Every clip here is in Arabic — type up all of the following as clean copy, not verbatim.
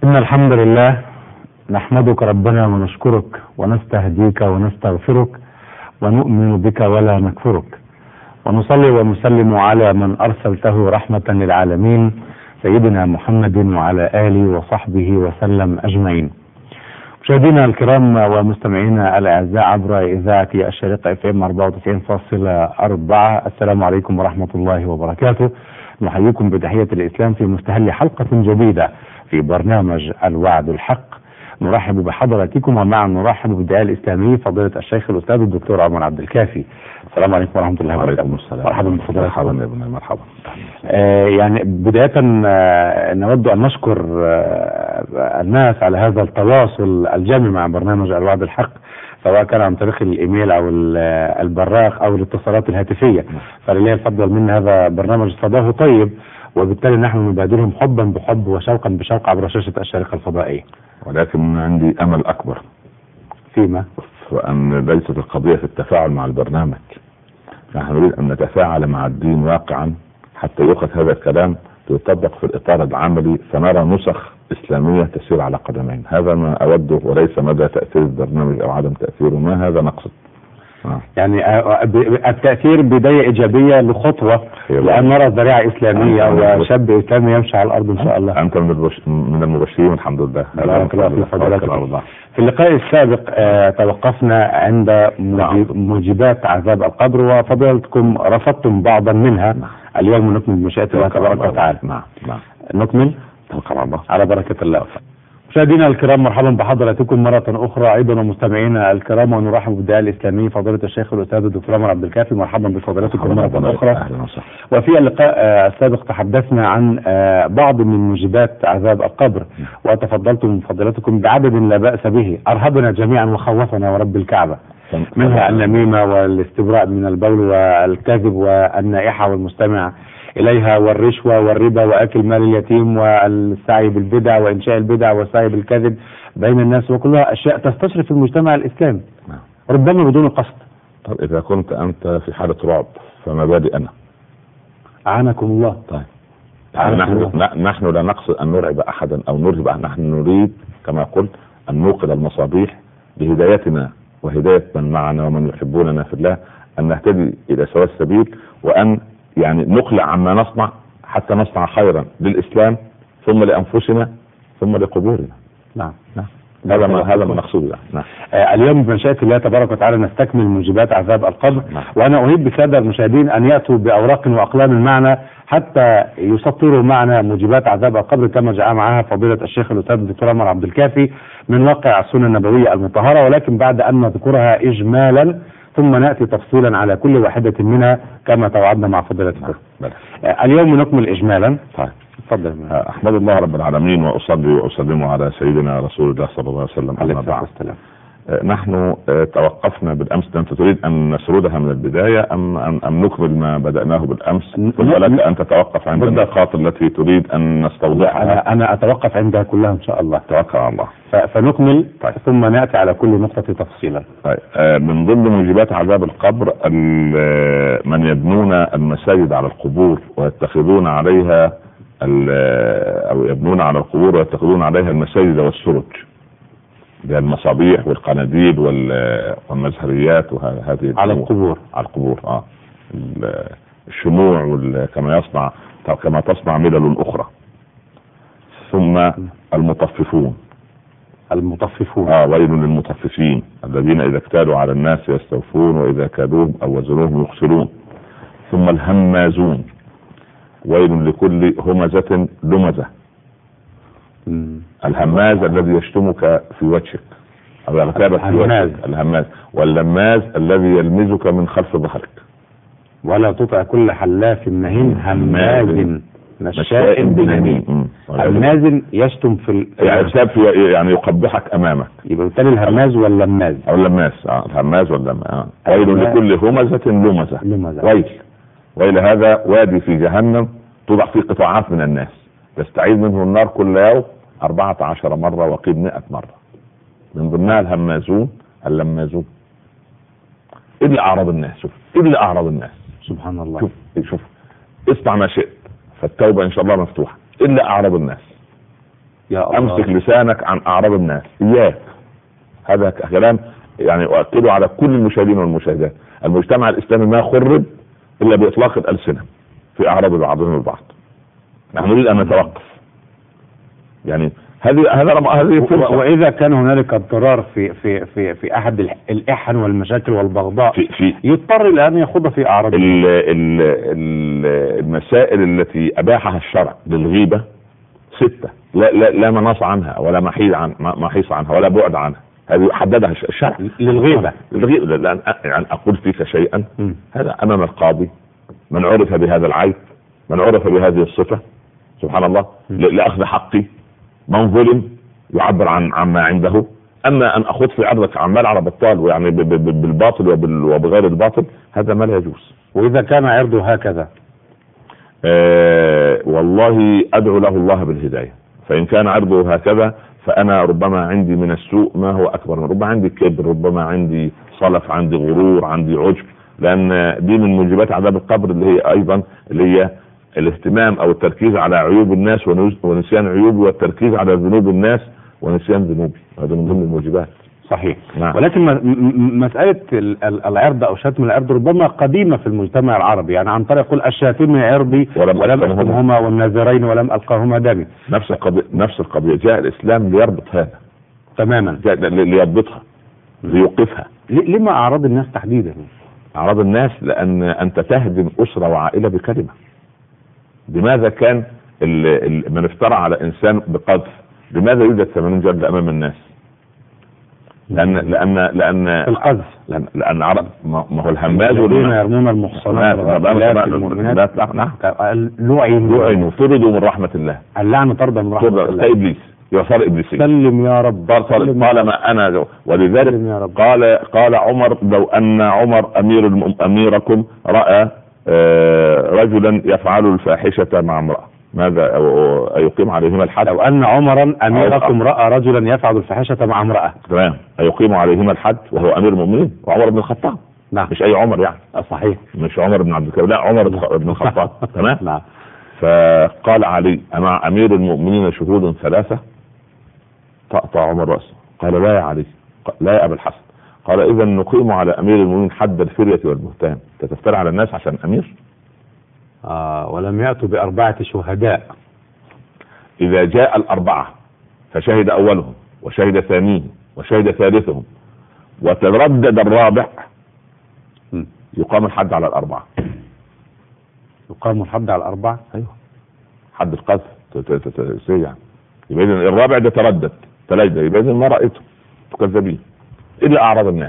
إن الحمد لله نحمدك ربنا ونشكرك ونستهديك ونستغفرك ونؤمن بك ولا نكفرك، ونصلي ونسلم على من أرسلته رحمة للعالمين سيدنا محمد وعلى آله وصحبه وسلم أجمعين. مشاهدينا الكرام ومستمعينا الأعزاء عبر إذاعة الشريقة FM 94.4، السلام عليكم ورحمة الله وبركاته. نحييكم بتحية الإسلام في مستهل حلقة جديدة في برنامج الوعد الحق. نرحب بحضراتكم ومعا نرحب بالداعية الإسلامي فضيلة الشيخ الأستاذ الدكتور عمر عبد الكافي. السلام عليكم ورحمة الله وبركاته. مرحبا بفضيلتكم. مرحبا يا ابن مرحبا. يعني بداية نود أن نشكر الناس على هذا التواصل الجامع مع برنامج الوعد الحق، سواء كان عن طريق الإيميل أو البراق أو الاتصالات الهاتفية، فلله الفضل من هذا برنامج صداه طيب، وبالتالي نحن نبادلهم حبا بحب وشوقا بشوق عبر شاشة الشريقة الفضائية. ولكن عندي أمل أكبر فيما؟ وأن ليست القضية في التفاعل مع البرنامج، نحن نريد أن نتفاعل مع الدين واقعا حتى يؤخذ هذا الكلام ليطبق في الإطار العملي، فنرى نسخ إسلامية تسير على قدمين. هذا ما أوده، وليس مدى تأثير البرنامج أو عدم تأثيره، ما هذا نقصد. يعني التأثير بداية إيجابية لخطوة، لأن نرى ذريعة إسلامية وشاب إسلامي يمشي على الأرض إن شاء الله. أنت من المبشرين الحمد لله. في اللقاء السابق توقفنا عند موجبات عذاب القبر، وفضلتكم رفضتم بعضا منها. اليوم نكمل بمشيئة الله تبارك وتعالى. نكمل على بركة الله. مشاهدينا الكرام، مرحبا بحضراتكم مرة أخرى أيضا، ومستمعينا الكرام، ونرحب بالداعية الإسلامي فضيلة الشيخ الأستاذ الدكتور عمر عبد الكافي. مرحبا بفضيلتكم مرة أخرى. وفي اللقاء السابق تحدثنا عن بعض من موجبات عذاب القبر، وتفضلتم فضيلتكم بعدد لا بأس به أرهبنا جميعا وخوفنا ورب الكعبة، منها النميمة والاستبراء من البول والكذب والنائحة والمستمع إليها والرشوة والربا وأكل مال اليتيم والسعي بالبدع وإنشاء البدع والسعي بالكذب بين الناس، وكلها أشياء تستشرف المجتمع الإسلامي ربما بدون قصد. طب إذا كنت أنت في حالة رعب فما بالي أنا؟ أعانكم الله. طيب نحن لا نقصد أن نرعب أحدا أو نرهب أحدا، نحن نريد كما قلت أن نوقد المصابيح بهدايتنا وهداية من معنا ومن يحبوننا في الله، أن نهتدي إلى سواء السبيل، وأن يعني نقلع عما نصنع حتى نصنع خيرا للإسلام ثم لأنفسنا ثم لقبورنا. نعم. هذا ما نقصده. نعم. اليوم بمشيئة الله تبارك وتعالى نستكمل موجبات عذاب القبر. وأنا أريد بالسادة المشاهدين أن يأتوا بأوراق وأقلام معنا حتى يسطروا معنا موجبات عذاب القبر كما جاء معها فضيلة الشيخ الأستاذ الدكتور عمر عبد الكافي من واقع السنة النبوية المطهرة، ولكن بعد أن نذكرها إجمالا ثم نأتي تفصيلا على كل واحدة منها كما توعدنا مع فضيلتكم. اليوم نكمل إجمالا. طيب. تفضل. أحمد الله رب العالمين وأصلي وأسلم على سيدنا رسول الله صلى الله عليه وسلم. عليه الصلاة والسلام. نحن توقفنا بالأمس. أنت تريد أن نسردها من البداية أم نكمل ما بدأناه بالأمس؟ ولك أن تتوقف عند النقاط التي تريد أن نستوضحها. أنا أتوقف عندها كلها إن شاء الله. توكل على الله. فنكمل. طيب. ثم نأتي على كل نقطة تفصيلا. طيب. من ضمن موجبات عذاب القبر من يبنون المساجد على القبور ويتخذون عليها أو يبنون على القبور ويتخذون عليها المساجد والسرج، المصابيح والقناديل والمزهريات وهذه على القبور. الشموع كما تصنع ملل أخرى. ثم المطففون. ويل للمطففين الذين إذا اكتالوا على الناس يستوفون وإذا كادوهم أو وزنوهم يخسرون. ثم الهمازون، ويل لكل همزة لمزة. الهماز الذي يشتمك في وجهك أو يغتابك في وجهك، الهماز. واللماز الذي يلمزك من خلف ظهرك. ولا تطع كل حلاف مهين هماز مشاء بنميم. هماز يشتم يعني يقبحك أمامك. يبقى بالتالي الهماز واللماز أو اللماز. الهماز واللماز. ويل لكل همزة لمزة. ويل هذا وادي في جهنم توضع فيه قطاعات من الناس يستعيذ منه النار كل يوم 14 مرة وقيل 100 مرة، من ضمنها الهمازون اللمازون. إلا أعراض الناس. سبحان الله. شوف اسمع ما شئت، فالتوبة إن شاء الله مفتوحة. إلا أعراض الناس. يا الله. امسك لسانك عن اعراض الناس، اياك. هذا كلام يعني اؤكده على كل المشاهدين والمشاهدات. المجتمع الاسلامي ما خرب الا باطلاق الالسنه في اعراض بعضهم البعض. نحن نريد ان نتوقف. يعني هذه فرصة. واذا كان هنالك اضطرار في احد الاحن والمشاكل والبغضاء في يضطر الان يخوض في اعراض المسائل التي اباحها الشرع للغيبه 6 لا مناص عنها ولا محيص عنها ولا بعد عنها. هذه حددها الشرع للغيبه. لان يعني اقول فيك شيئا هذا امام القاضي، من عرف بهذا العيب، من عرف بهذه الصفه، سبحان الله، لاخذ حقي. من ظلم يعبر عن ما عنده. اما ان اخوض في عرضك عمال على بطال ويعني بالباطل وبغير الباطل، هذا ما لا يجوز. واذا كان عرضه هكذا والله ادعو له الله بالهدايه. فان كان عرضه هكذا فانا ربما عندي من السوء ما هو اكبر، من ربما عندي كبر، ربما عندي صلف، عندي غرور، عندي عجب. لان دي من موجبات عذاب القبر اللي هي ايضا الاهتمام او التركيز على عيوب الناس ونسيان عيوبي، والتركيز على ذنوب الناس ونسيان ذنوبي. هذا من ضمن الموجبات. صحيح. نعم. ولكن مسألة العرض او شتم العرض ربما قديمة في المجتمع العربي، يعني عن طريق يقول الشاتم عرضي ولم أشتمهما والناذرين ولم ألقاهما دمي. نفس القضية جاء الإسلام ليربط هذا تماما، ليربطها، ليوقفها. لما أعراض الناس تحديدا؟ أعراض الناس لأن أنت تهدم أسرة وعائلة بكلمة. لماذا كان من افترى على إنسان بقذف لماذا يوجد 80 جلدة أمام الناس؟ لأن القذف، لأن عرب ما هو الهماز الذين يرمون المحصنات والمؤمنات لعنوا طردوا من رحمة الله. اللعنة طرد من رحمة الله. كإبليس يصار إبليسي. سلم يا رب. قال ما أنا، ولذلك قال عمر لو أن عمر أميركم رأى رجلا يفعل الفاحشة مع امرأة ماذا أيقيم عليهما الحد؟ لو أن عمرا أميركم رأى رجلا يفعل الفاحشة مع امرأة، تمام، أيقيم عليهما الحد وهو أمير المؤمنين وعمر بن الخطاب. نعم. مش أي عمر يعني. صحيح. مش عمر بن عبد الكريم، لا، عمر بن الخطاب. تمام. نعم. فقال علي أمع أمير المؤمنين شهود 3؟ تقطع عمر رأسه. قال لا يا علي، لا يا أبا الحسن. قال إذا نقيم على أمير المؤمنين حد الفرية والبهتان. تفتري على الناس عشان أمير؟ ولم يأتوا ب4 شهداء. إذا جاء 4 فشهد أولهم وشهد ثانيهم وشهد ثالثهم وتردد الرابع يقام الحد على 4. يقام الحد على 4؟ أيوه، حد القذف يعني. يبقى الرابع ده تردد تلجد، يبقى ما رأيته تكذبين إلا أعراض الناس.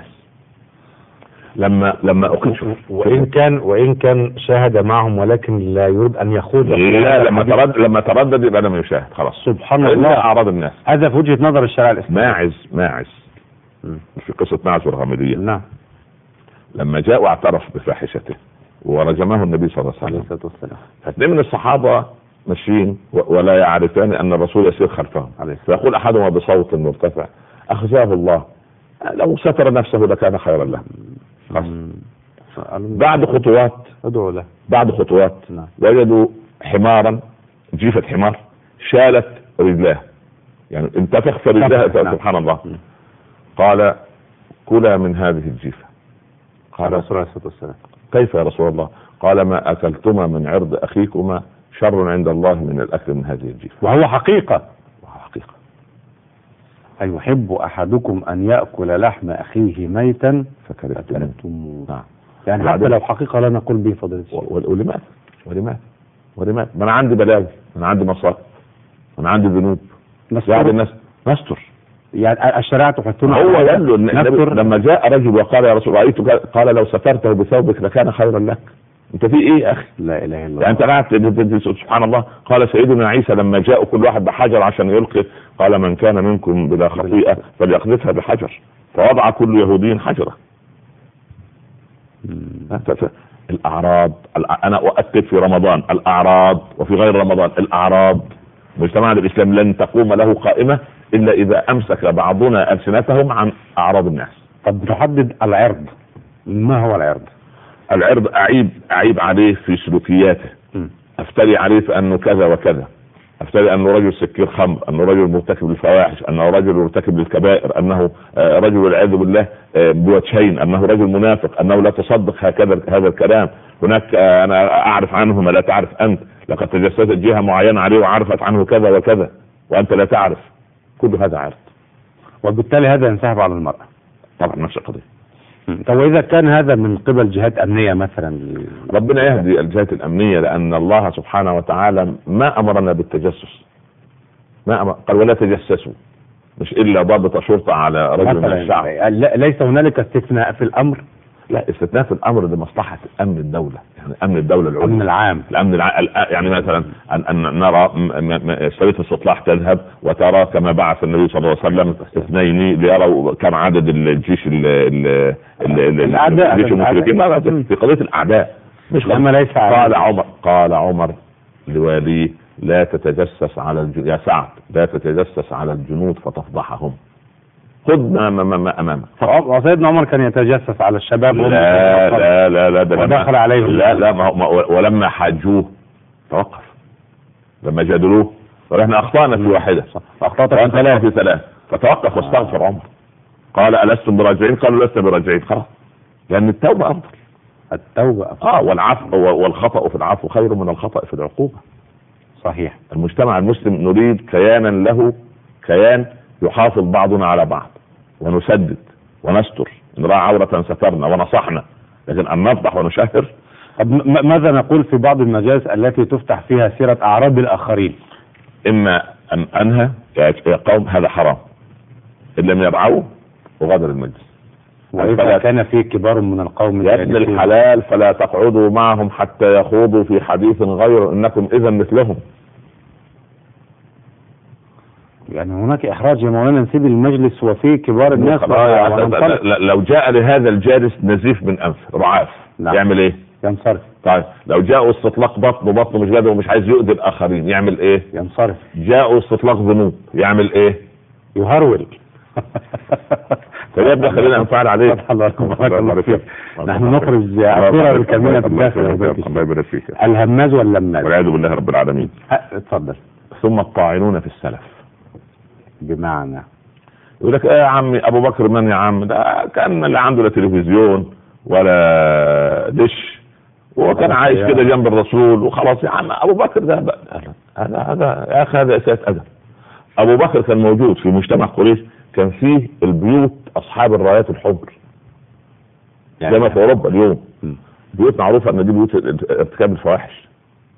لما أقول وإن كان شاهد معهم ولكن لا يريد أن يخوض. لا، لما تردد يبقى لم يشاهد خلاص. سبحان الله. أعراض الناس. هذا في وجهة نظر الشرع الإسلامي. ماعز في قصة ماعز والغامدية. نعم. لما جاء واعترف بفاحشته ورجمه النبي صلى الله عليه وسلم، فاثنين من الصحابة ماشيين ولا يعرفان أن الرسول يسير خلفهم، فيقول أحدهما بصوت مرتفع أخزاه الله لو ستر نفسه لكان خيرا له. بعد خطوات وجدوا حمارا، جيفة حمار شالت رجلاه، يعني انتفخ في رجلها. سبحان الله. قال كلا من هذه الجيفة. قال رسول الله صلى الله عليه وسلم كيف يا رسول الله؟ قال ما أكلتما من عرض أخيكما شر عند الله من الأكل من هذه الجيفة. وهو حقيقة. أيحب أحدكم أن يأكل لحم أخيه ميتا فكرهتموه. نعم. يعني حتى لو حقيقة لا نقول به فضيلة الشيخ. ولماذا؟ ما أنا عندي بلاوي، أنا عندي مصائب، أنا عندي ذنوب، يعني الناس نستر. يعني الشريعة تحثنا. هو لما جاء رجل وقال يا رسول رأيت، قال لو سترته بثوبك لكان خيرا لك. انت في ايه يا اخي؟ لا اله الا الله. يعني انت قاعد سبحان الله. قال سيدنا عيسى لما جاء كل واحد بحجر عشان يلقي، قال من كان منكم بلا خطيئة فليقذفها بحجر، فوضع كل يهودي حجرة. الأعراض، أنا أؤكد في رمضان الأعراض وفي غير رمضان الأعراض. مجتمعنا الإسلام لن تقوم له قائمة إلا إذا أمسك بعضنا ألسنتهم عن أعراض الناس. طب نحدد العرض. ما هو العرض؟ العرض أعيب عليه في سلوكياته، أفتري عليه في أنه كذا وكذا، افتري انه رجل سكير خمر، انه رجل مرتكب للفواحش، انه رجل مرتكب للكبائر، انه رجل والعياذ بالله بوجهين، انه رجل منافق، انه لا تصدق هذا الكلام. هناك انا اعرف عنه ما لا تعرف انت، لقد تجسست جهه معينه عليه وعرفت عنه كذا وكذا وانت لا تعرف. كل هذا عرض، وبالتالي هذا ينسحب على المرأة. طبعا نفس القضيه. طب واذا كان هذا من قبل جهات امنيه مثلا؟ ربنا يهدي الجهات الامنيه، لان الله سبحانه وتعالى ما امرنا بالتجسس، قال ولا تجسسوا، مش الا ضابط شرطه على رجل من الشعب. ليس هنالك استثناء في الامر؟ لا، استثناء في الامر لمصلحه امن الدوله، يعني امن الدوله العليا، الامن العام، يعني مثلا ان نرى سريه الاستطلاع تذهب وترى كما بعث النبي صلى الله عليه وسلم اثنين ليروا كم عدد الجيش الاعداء في قضيه الاعداء، مش لما ليس. قال عمر لواليه لا تتجسس على يا سعد لا تتجسس على الجنود فتفضحهم، خذ ما امامك. وسيدنا عمر كان يتجسس على الشباب. لا ودخل عليهم. لا ولما حاجوه توقف، لما جادلوه قال احنا اخطانا في واحده، اخطات وانت لا في ثلاث، فتوقف واستغفر عمر. قال ألستم براجعين؟ قالوا لسنا براجعين. خلاص، لان التوبه افضل. التوبه افضل. والعفو والخطأ في العفو خير من الخطأ في العقوبه. صحيح. المجتمع المسلم نريد كيانا له كيان يحافظ بعضنا على بعض، ونسدد ونستر، نراعي عورة سترنا ونصحنا، لكن ان نفضح ونشهر. ماذا نقول في بعض المجالس التي تفتح فيها سيرة اعراض الاخرين؟ اما ان انهى يا قوم هذا حرام، ان لم يرعوا وغادر المجلس. وإذا كان في كبار من القوم يا ابن الحلال فلا تقعدوا معهم حتى يخوضوا في حديث غير انكم اذا مثلهم. يعني هناك احراج يا مولانا، نسيب المجلس وفيه كبار الناس. لو جاء لهذا الجالس نزيف من انف رعاف، نعم. يعمل ايه؟ ينصرف. طيب لو جاءوا استطلاق بطنه مش قادر ومش عايز يؤذي الاخرين يعمل ايه؟ ينصرف. جاءوا استطلاق ذنوب يعمل ايه؟ يهرول. فيبدأ خلينا نفعل عليه. نحن نخرج عصيرة بالكاملة بالداخل. الله يبارك فيك. الهماز واللماز والعياذ بالله رب العالمين. اتفضل. ثم الطاعنون في السلف، بمعنى يقول لك يا عمي ابو بكر من يا عم ده كان اللي عنده لا تلفزيون ولا دش، وكان عايش كده جنب الرسول وخلاص يا عم ابو بكر ده هذا يا اخي هذا اساس ادب. ابو بكر كان موجود في مجتمع قريش، كان فيه البيوت اصحاب الرايات الحمر، يعني زي ما في اوروبا اليوم بيوت معروفه ان دي بيوت ارتكاب الفواحش.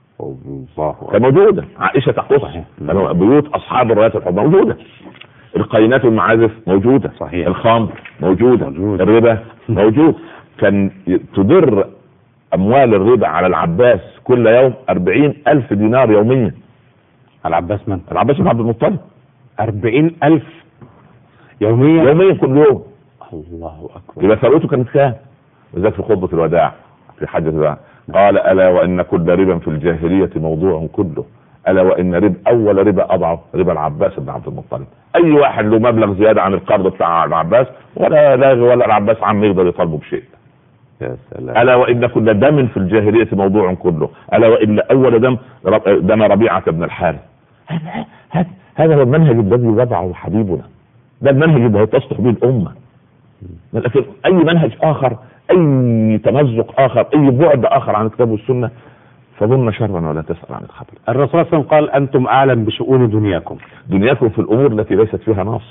كان موجوده، عائشه تقص بيوت اصحاب الرايات الحمر موجوده، القينات والمعازف موجوده، صحيح. الخمر موجوده، الربا موجود. كان تدر اموال الربا على العباس كل يوم 40,000 دينار يوميا. العباس من؟ العباس بن عبد المطلب. 40,000 يوميا؟ يوميا كل يوم. الله اكبر. يبقى ثروته كانت كام؟ وذلك في خطبه الوداع في حجه الوداع قال الا وان كل ربا في الجاهليه موضوع كله، الا وان اول ربا اضعف ربا العباس بن عبد المطلب. اي واحد له مبلغ زياده عن القرض بتاع العباس ولا لاغي ولا العباس عم يقدر يطالبه بشيء. يا سلام. الا وان كل دم في الجاهليه موضوع كله، الا وان اول دم ربيعه بن الحارث. هذا هو المنهج الذي وضعه حبيبنا، ده المنهج اللي تصلح به الامه. لكن اي منهج اخر، اي تمزق اخر، اي بعد اخر عن الكتاب والسنه فظن شرا ولا تسأل عن الخبر. الرسول صلى الله عليه وسلم قال انتم اعلم بشؤون دنياكم في الامور التي ليست فيها نص،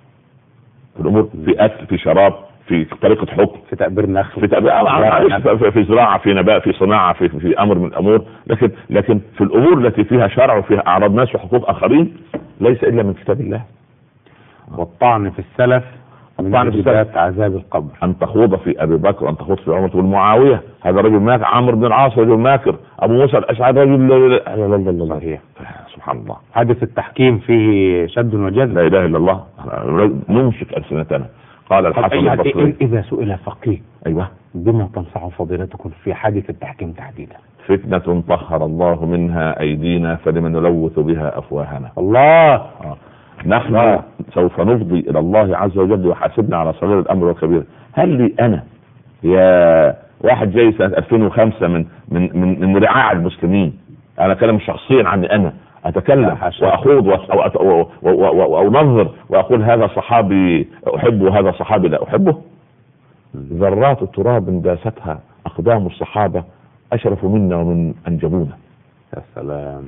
في الامور في اكل، في شراب، في طريقه حكم، في تأبير نخل، في زراعه، في نباء، في صناعه، في امر من الامور. لكن في الامور التي فيها شرع وفيها اعراض ناس وحقوق اخرين ليس الا من كتاب الله. والطعن في السلف من واجبات عذاب القبر. ان تخوض في ابي بكر وان تخوض في عمر والمعاويه، هذا رجل ماكر، عمرو بن العاص رجل ماكر، ابو موسى الاشعري رجل صحيح. سبحان الله. حادث التحكيم فيه شد وجذب. لا اله الا الله. نمسك السنتنا. قال الحسن البصري اذا سئل فقيه ايوه بما تنصح فضيلتكم في حادث التحكيم تحديدا؟ فتنة طهر الله منها ايدينا فلمن نلوث بها افواهنا. الله. نحن سوف نفضي الى الله عز وجل وحاسبنا على صغير الامر والكبير. هل لي انا يا واحد جاي سنة 2005 من رعاع المسلمين، انا كلام شخصيا عني انا، اتكلم واخوض وانظر واقول هذا صحابي احبه وهذا صحابي لا احبه؟ ذرات التراب داستها اقدام الصحابه اشرف منا ومن انجبونا. يا سلام.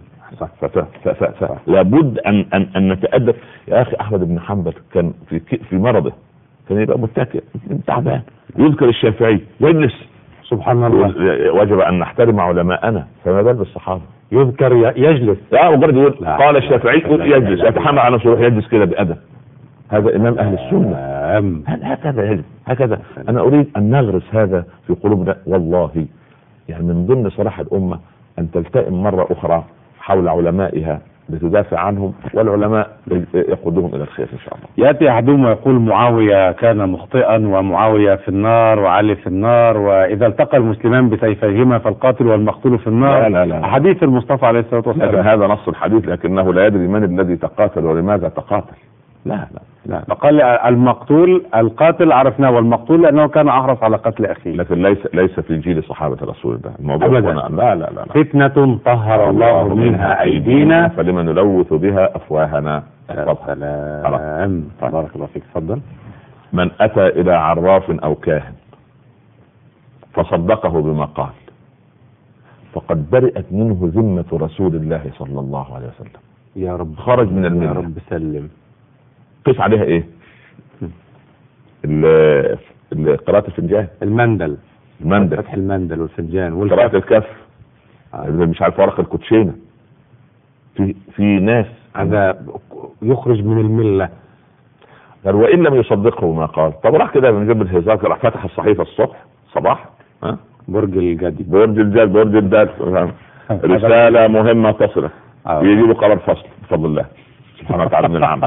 لابد ان نتأدب. يا اخي احمد بن حنبل كان في مرضه كان يبقى متكئ تعبان، يذكر الشافعي يجلس. سبحان الله. وجب ان نحترم علماءنا، فما بال بالصحابه؟ يذكر يجلس. لا مجرد يقول قال الشافعي يجلس، يتحمل على نفسه يجلس كده بأدب. هذا امام اهل السنه. هكذا علم، هكذا. انا اريد ان نغرس هذا في قلوبنا والله. يعني من ضمن صلاح الامه ان تلتئم مره اخرى حول علمائها لتدافع عنهم، والعلماء يقودهم الى الخير ان شاء الله. ياتي احدهم ويقول معاويه كان مخطئا ومعاويه في النار وعلي في النار، واذا التقى المسلمان بسيفيهما فالقاتل والمقتول في النار. لا. حديث المصطفى عليه الصلاه والسلام. هذا نص الحديث، لكنه لا يدري من الذي تقاتل ولماذا تقاتل. لا. فقال المقتول القاتل عرفناه، والمقتول لانه كان احرص على قتل اخيه. لكن ليس في جيل صحابه رسول الله الموضوع. لا. فتنه طهر الله منها ايدينا فلما نلوث بها افواهنا. سلام. بارك الله فيك. تفضل. من اتى الى عراف او كاهن فصدقه بما قال فقد برئت منه ذمه رسول الله صلى الله عليه وسلم. يا رب خرج من المله. يا رب سلم. قيس عليها ايه؟ قراءة الفنجان، المندل، فتح المندل والفنجان قراءة الكف، مش عارف ورق الكوتشينة. في ناس هذا يخرج من الملة. قال وإن لم يصدقه ما قال. طب راح كده من جنب الهزار، راح فتح الصحيفة الصبح صباح برج الجدي، برج الدال رسالة مهمة تصلك، يجيبوا قرار فصل بفضل الله سبحانه وتعالى من العمل.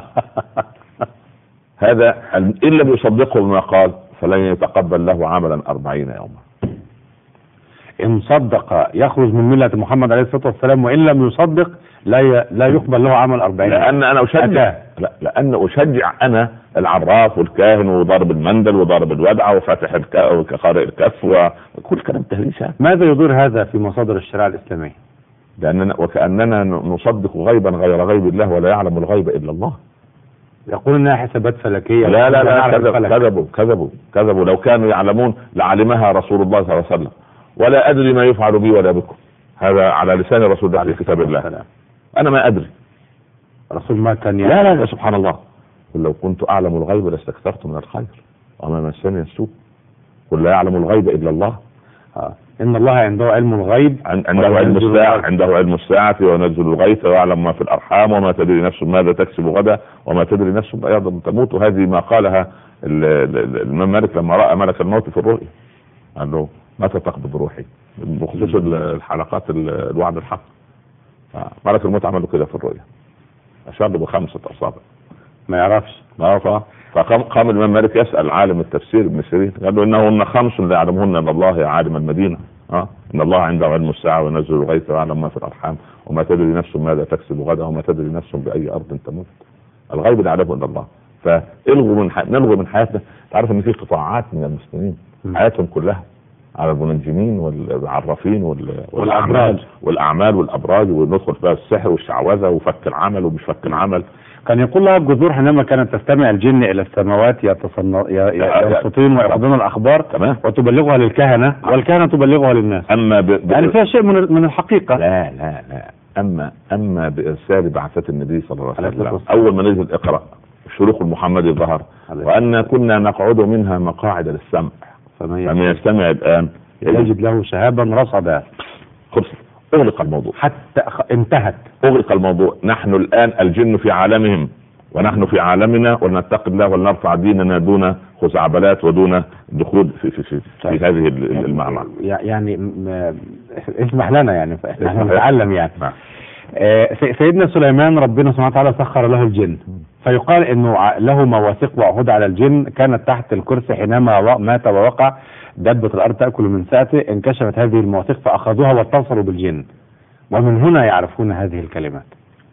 هذا إن لم يصدقه بما قال فلن يتقبل له عملا 40 يوما. إن صدق يخرج من ملة محمد عليه الصلاة والسلام، وإن لم يصدق لا يقبل له عمل 40. لأن أنا أشجع لأن أشجع أنا العراف والكاهن وضرب المندل وضرب الودعة وفتح وقارئ الكف وكل كلام تهريش. ماذا يدور هذا في مصادر الشريعة الإسلامية؟ لأننا وكأننا نصدق غيبا غير غيب الله ولا يعلم الغيب إلا الله. يقول انها حسابات فلكيه. لا كذبوا. لو كانوا يعلمون لعلمها رسول الله صلى الله عليه وسلم. ولا ادري ما يفعل بي ولا بكم. هذا على لسان رسول الله في كتاب الله. انا ما ادري. رسول ما كان لا سبحان الله. قل لو كنت اعلم الغيب لاستكثرت من الخير وما مسني السوء. قل لا يعلم الغيب الا الله. ان الله عنده علم الغيب، عنده علم الساعة وينزل الغيث ويعلم ما في الارحام وما تدري نفس ماذا تكسب غدا وما تدري نفس بأيضا تموت. وهذه ما قالها الامام مالك لما راى ملك الموت في الرؤيا، قال له متى تقبض روحي؟ بخصوص الحلقات الوعد الحق. ملك الموت عمله كده في الرؤيا، اشار له ب5 أصابع ما يعرفش. فقام الامام مالك يسال عالم التفسير ابن سيرين، قال له انهن 5 لا يعلمهن الا الله يا عالم المدينه. ان الله عنده علم الساعه وينزل الغيث ويعلم ما في الارحام وما تدري نفس ماذا تكسب غدا وما تدري نفس باي ارض تموت. الغيب لا يعلمه الا الله. نلغي من حياتنا. تعرف ان في قطاعات من المسلمين حياتهم كلها على المنجمين والعرافين والاعمال والابراج، وندخل بقى السحر والشعوذه وفك العمل ومش فك العمل. كان يقول لها الجذور حينما كانت تستمع الجن الى السماوات ينصتون ويأخذون الاخبار وتبلغها للكهنه والكهنه تبلغها للناس. يعني فيها شيء من الحقيقه. لا اما بارسال بعثه النبي صلى الله عليه وسلم اول ما نزل اقرا الشروق المحمدي ظهر وان كنا نقعد منها مقاعد للسمع فمن يستمع الان يجد له شهابا رصدا. اغلق الموضوع حتى انتهت. اغلق الموضوع. نحن الان الجن في عالمهم ونحن في عالمنا، ولنتقي الله ولنرفع ديننا دون خزعبلات ودون دخول في هذه المعمعة. يعني اسمح لنا، يعني احنا نتعلم يعني. سيدنا سليمان ربنا سبحانه وتعالى سخر له الجن، فيقال انه له مواثيق وعهود على الجن كانت تحت الكرسي حينما مات ووقع دبة الارض تأكل من ساعته. انكشفت هذه المواثيق فاخذوها واتصلوا بالجن، ومن هنا يعرفون هذه الكلمات.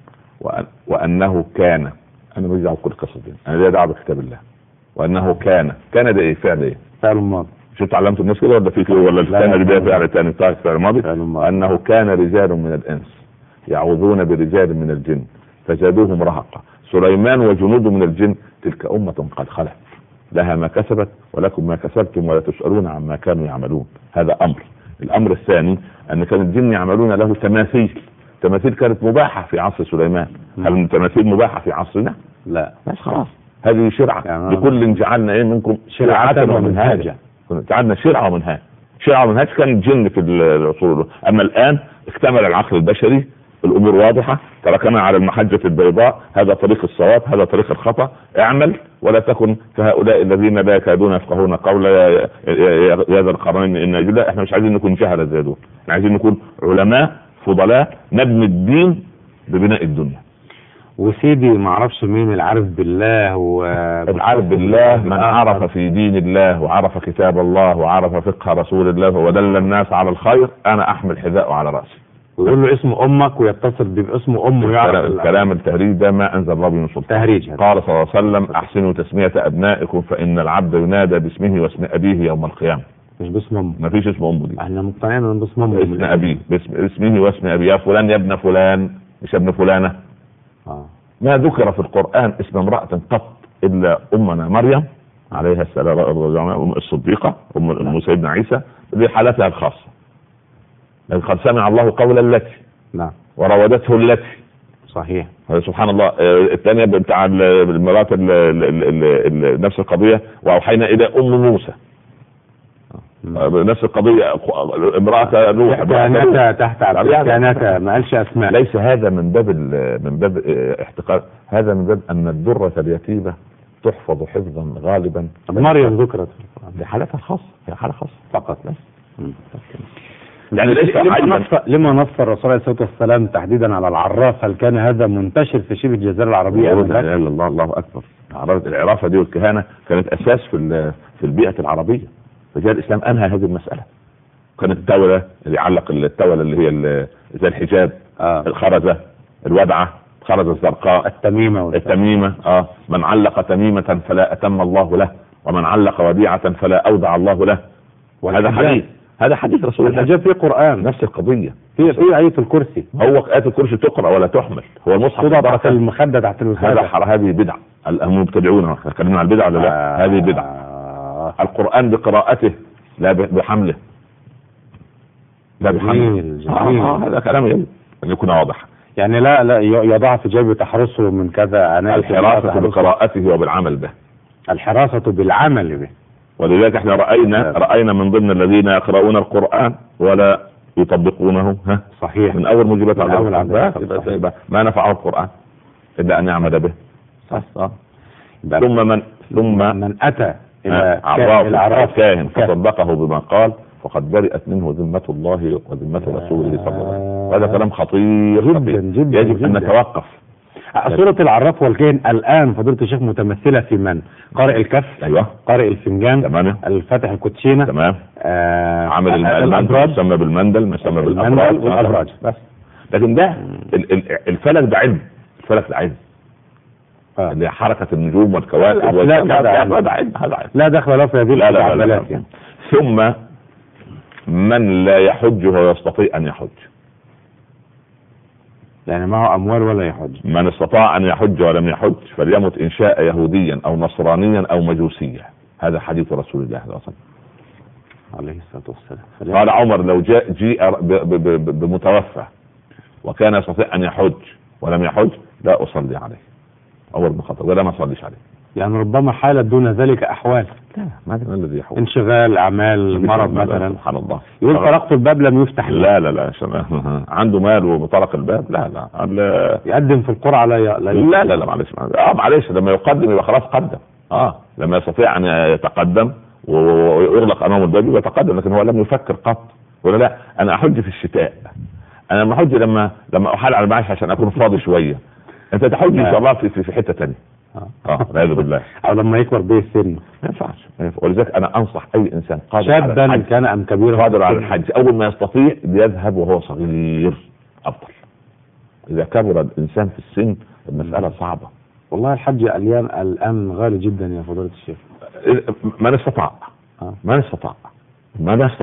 وانه كان، انا مش دعوه بكل قصه دي، انا ليا دعوه بكتاب الله. وانه كان ده ايه؟ فعل ايه؟ فعل ماضي. شو تعلمتوا الناس كده ولا في ولا كان دي فعل ثاني؟ فعل ماضي. انه كان رجال من الانس يعوذون برجال من الجن فزادوهم رهقا. سليمان وجنوده من الجن تلك أمة قد خلت لها ما كسبت ولكم ما كسبتم ولا تسألون عما كانوا يعملون. هذا أمر. الأمر الثاني أن كان الجن يعملون له تماثيل. تماثيل كانت مباحة في عصر سليمان. هل التماثيل مباحة في عصرنا؟ لا خلاص. هذه شرعة لكل جعلنا منكم شرعة ومنهاجا. جعلنا شرعة ومنهاج. شرعة ومنهاج كان الجن في العصور. أما الآن اكتمل العقل البشري، الأمور واضحة، تركنا على المحجة البيضاء، هذا طريق الصواب هذا طريق الخطأ، اعمل ولا تكن كهؤلاء الذين لا يكادون يفقهون قولا يا ذا القرنين إن جدا. احنا مش عايزين نكون جهلة زي دول، احنا عايزين نكون علماء فضلاء نبني الدين ببناء الدنيا. وسيدي ما اعرفش مين العارف بالله العارف بالله من عرف في دين الله وعرف كتاب الله وعرف فقه رسول الله ودل الناس على الخير. انا احمل حذاءه على راسي ويقول له اسم امك ويتصل باسم امه يعرف الكلام التهريج ده ما انزل الله من سلطان. تهريج. قال صلى الله عليه وسلم احسنوا تسمية ابنائكم فان العبد ينادى باسمه واسم ابيه يوم القيامة. مش باسم امه. ما فيش اسم امه دي. احنا مقتنعين ان باسم امه. اسم ابيه باسمه واسم ابيه. يا فلان يا ابن فلان مش ابن فلانة. ما ذكر في القرآن اسم امرأة قط إلا أمنا مريم عليها السلام أم الصديقة أم سيدنا عيسى دي حالتها الخاصة. قد سمع الله قولا التي وراودته التي. صحيح. سبحان الله. الثانية بتاع المرات نفس القضية وأوحينا إلى أم موسى نفس القضية امرأة نوح كانت تحت كانت ما قالش اسماء. ليس هذا من باب احتقار، هذا من باب ان الدرة اليتيمة تحفظ حفظا غالبا. مريم ذكرت لحالتها الخاصة، هي حالة خاصة فقط بس. يعني لما نص الرسول عليه الصلاة والسلام تحديدا على العراف؟ هل كان هذا منتشر في شبه الجزيرة العربية؟ الله أكبر. العرافة دي والكهانة كانت أساس في البيئة العربية. فجاء الإسلام أنهى هذه المسألة. كانت التولة اللي يعلق التولة اللي هي زي الحجاب، الخرزة، الودعة، الخرزة الزرقاء، التميمة. من علق تميمة فلا أتم الله له ومن علق وديعة فلا أودع الله له. هذا حديث رسول الله. الحجاب في قرآن نفس القضية. في آية الكرسي. هو آية الكرسي تقرأ ولا تحمل. هو المصحف توضع في المخدة تحت الوسادة. هذه بدعة. المبتدعون اتكلمنا عن البدعة ولا لا؟ هذه بدعة. القرآن بقراءته لا بحمله. لا بحمله. جميل. هذا كلام يجب أن يكون واضح. يعني لا يضع في جيبه تحرسه من كذا. الحراسة بقراءته وبالعمل به. الحراسة بالعمل به. ولذلك احنا رأينا من ضمن الذين يقرؤون القرآن ولا يطبقونه. صحيح. من أول موجبات عذاب ما نفعه القرآن إلا أن يعمل به. ثم من أتى إلى العراف كاهن فصدقه بما قال فقد برئت منه ذمة الله وذمة رسوله صلى الله عليه وسلم. هذا كلام خطير جدا. يجب أن نتوقف. صورة العراف والكاهن الآن فضيلة الشيخ متمثلة في من؟ قارئ الكف. أيوة. قارئ الفنجان. تمام. الفاتح الكوتشينة. تمام. عامل المندل مسمى بالمندل مسمى بالأبراج. بس. لكن ده الفلك ده علم. الفلك ده علم. اللي حركة النجوم والكواكب لا دخل له في هذه العمليات. ثم من لا يحج ويستطيع أن يحج، يعني معه أموال ولا يحج. من استطاع أن يحج ولم يحج فليمت إن شاء يهوديا أو نصرانيا أو مجوسيا. هذا حديث رسول الله صلى الله عليه وسلم. قال عمر لو جيء بمتوفى وكان يستطيع أن يحج ولم يحج لا أصلي عليه. عمر بن الخطاب ولا ما صليش عليه. يعني ربما حالة دون ذلك أحوال. لا ما الذي يحول. انشغال، أعمال، مرض مثلا. سبحان الله. يقول طرقت الباب لم يفتح. لا عنده مال وطرق الباب. لا يقدم في القرعة. لا معلش لما يقدم يبقى خلاص قدم. لما يستطيع أن يتقدم ويغلق أمامه الباب يبقى يتقدم. لكن هو لم يفكر قط ولا لا أنا أحج في الشتاء. أنا لما أحج لما أحال على المعاش عشان أكون فاضي شوية. أنت تحج إن شاء الله في حتة تانية. والعياذ بالله. او لما يكبر به السن ما ينفعش. ولذلك انا انصح اي انسان قادر شابا كان ام كبيرا قادر على الحج اول ما يستطيع يذهب وهو صغير افضل. اذا كبر الانسان في السن المساله صعبه. والله الحج الان غالي جدا يا فضيلة الشيخ. من استطاع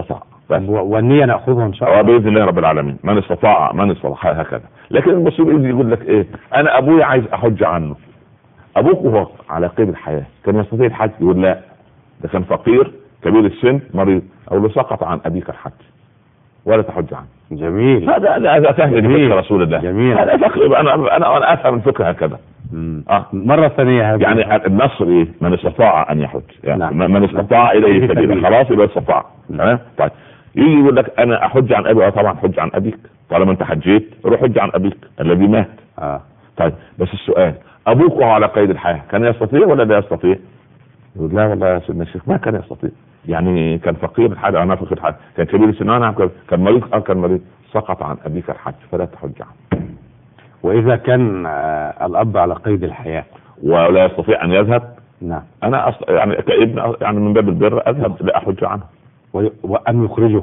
بس. والنية نأخذها ان شاء الله باذن الله رب العالمين. من استطاع هكذا. لكن المسلم يجي يقول لك ايه، انا ابويا عايز احج عنه. ابوك وهو على قيد الحياه كان يستطيع الحج؟ يقول لا، ده كان فقير كبير السن مريض. او له سقط عن ابيك الحج ولا تحج عنه. جميل. هذا فهم فقه رسول الله. جميل. هذا فقه انا افهم الفقه هكذا. مرة ثانية هذه يعني النص ايه؟ من استطاع ان يحج، يعني نعم. من استطاع اليه سبيلا، خلاص يبقى استطاع. تمام. طيب يجي يقول لك انا احج عن ابي. طبعا حج عن ابيك، طالما انت حجيت روح حج عن ابيك الذي مات. طيب بس السؤال، ابوك وهو على قيد الحياه كان يستطيع ولا لا يستطيع؟ يقول لا والله يا سيدنا الشيخ ما كان يستطيع. يعني كان فقير الحال، انا فقير الحال، كان كبير السن، نعم كان مريض، كان مريض. سقط عن ابيك الحج فلا تحج عنه. واذا كان الاب على قيد الحياه ولا يستطيع ان يذهب، نعم، انا يعني كابن يعني من باب البر اذهب لا احج عنه. وأن يخرجه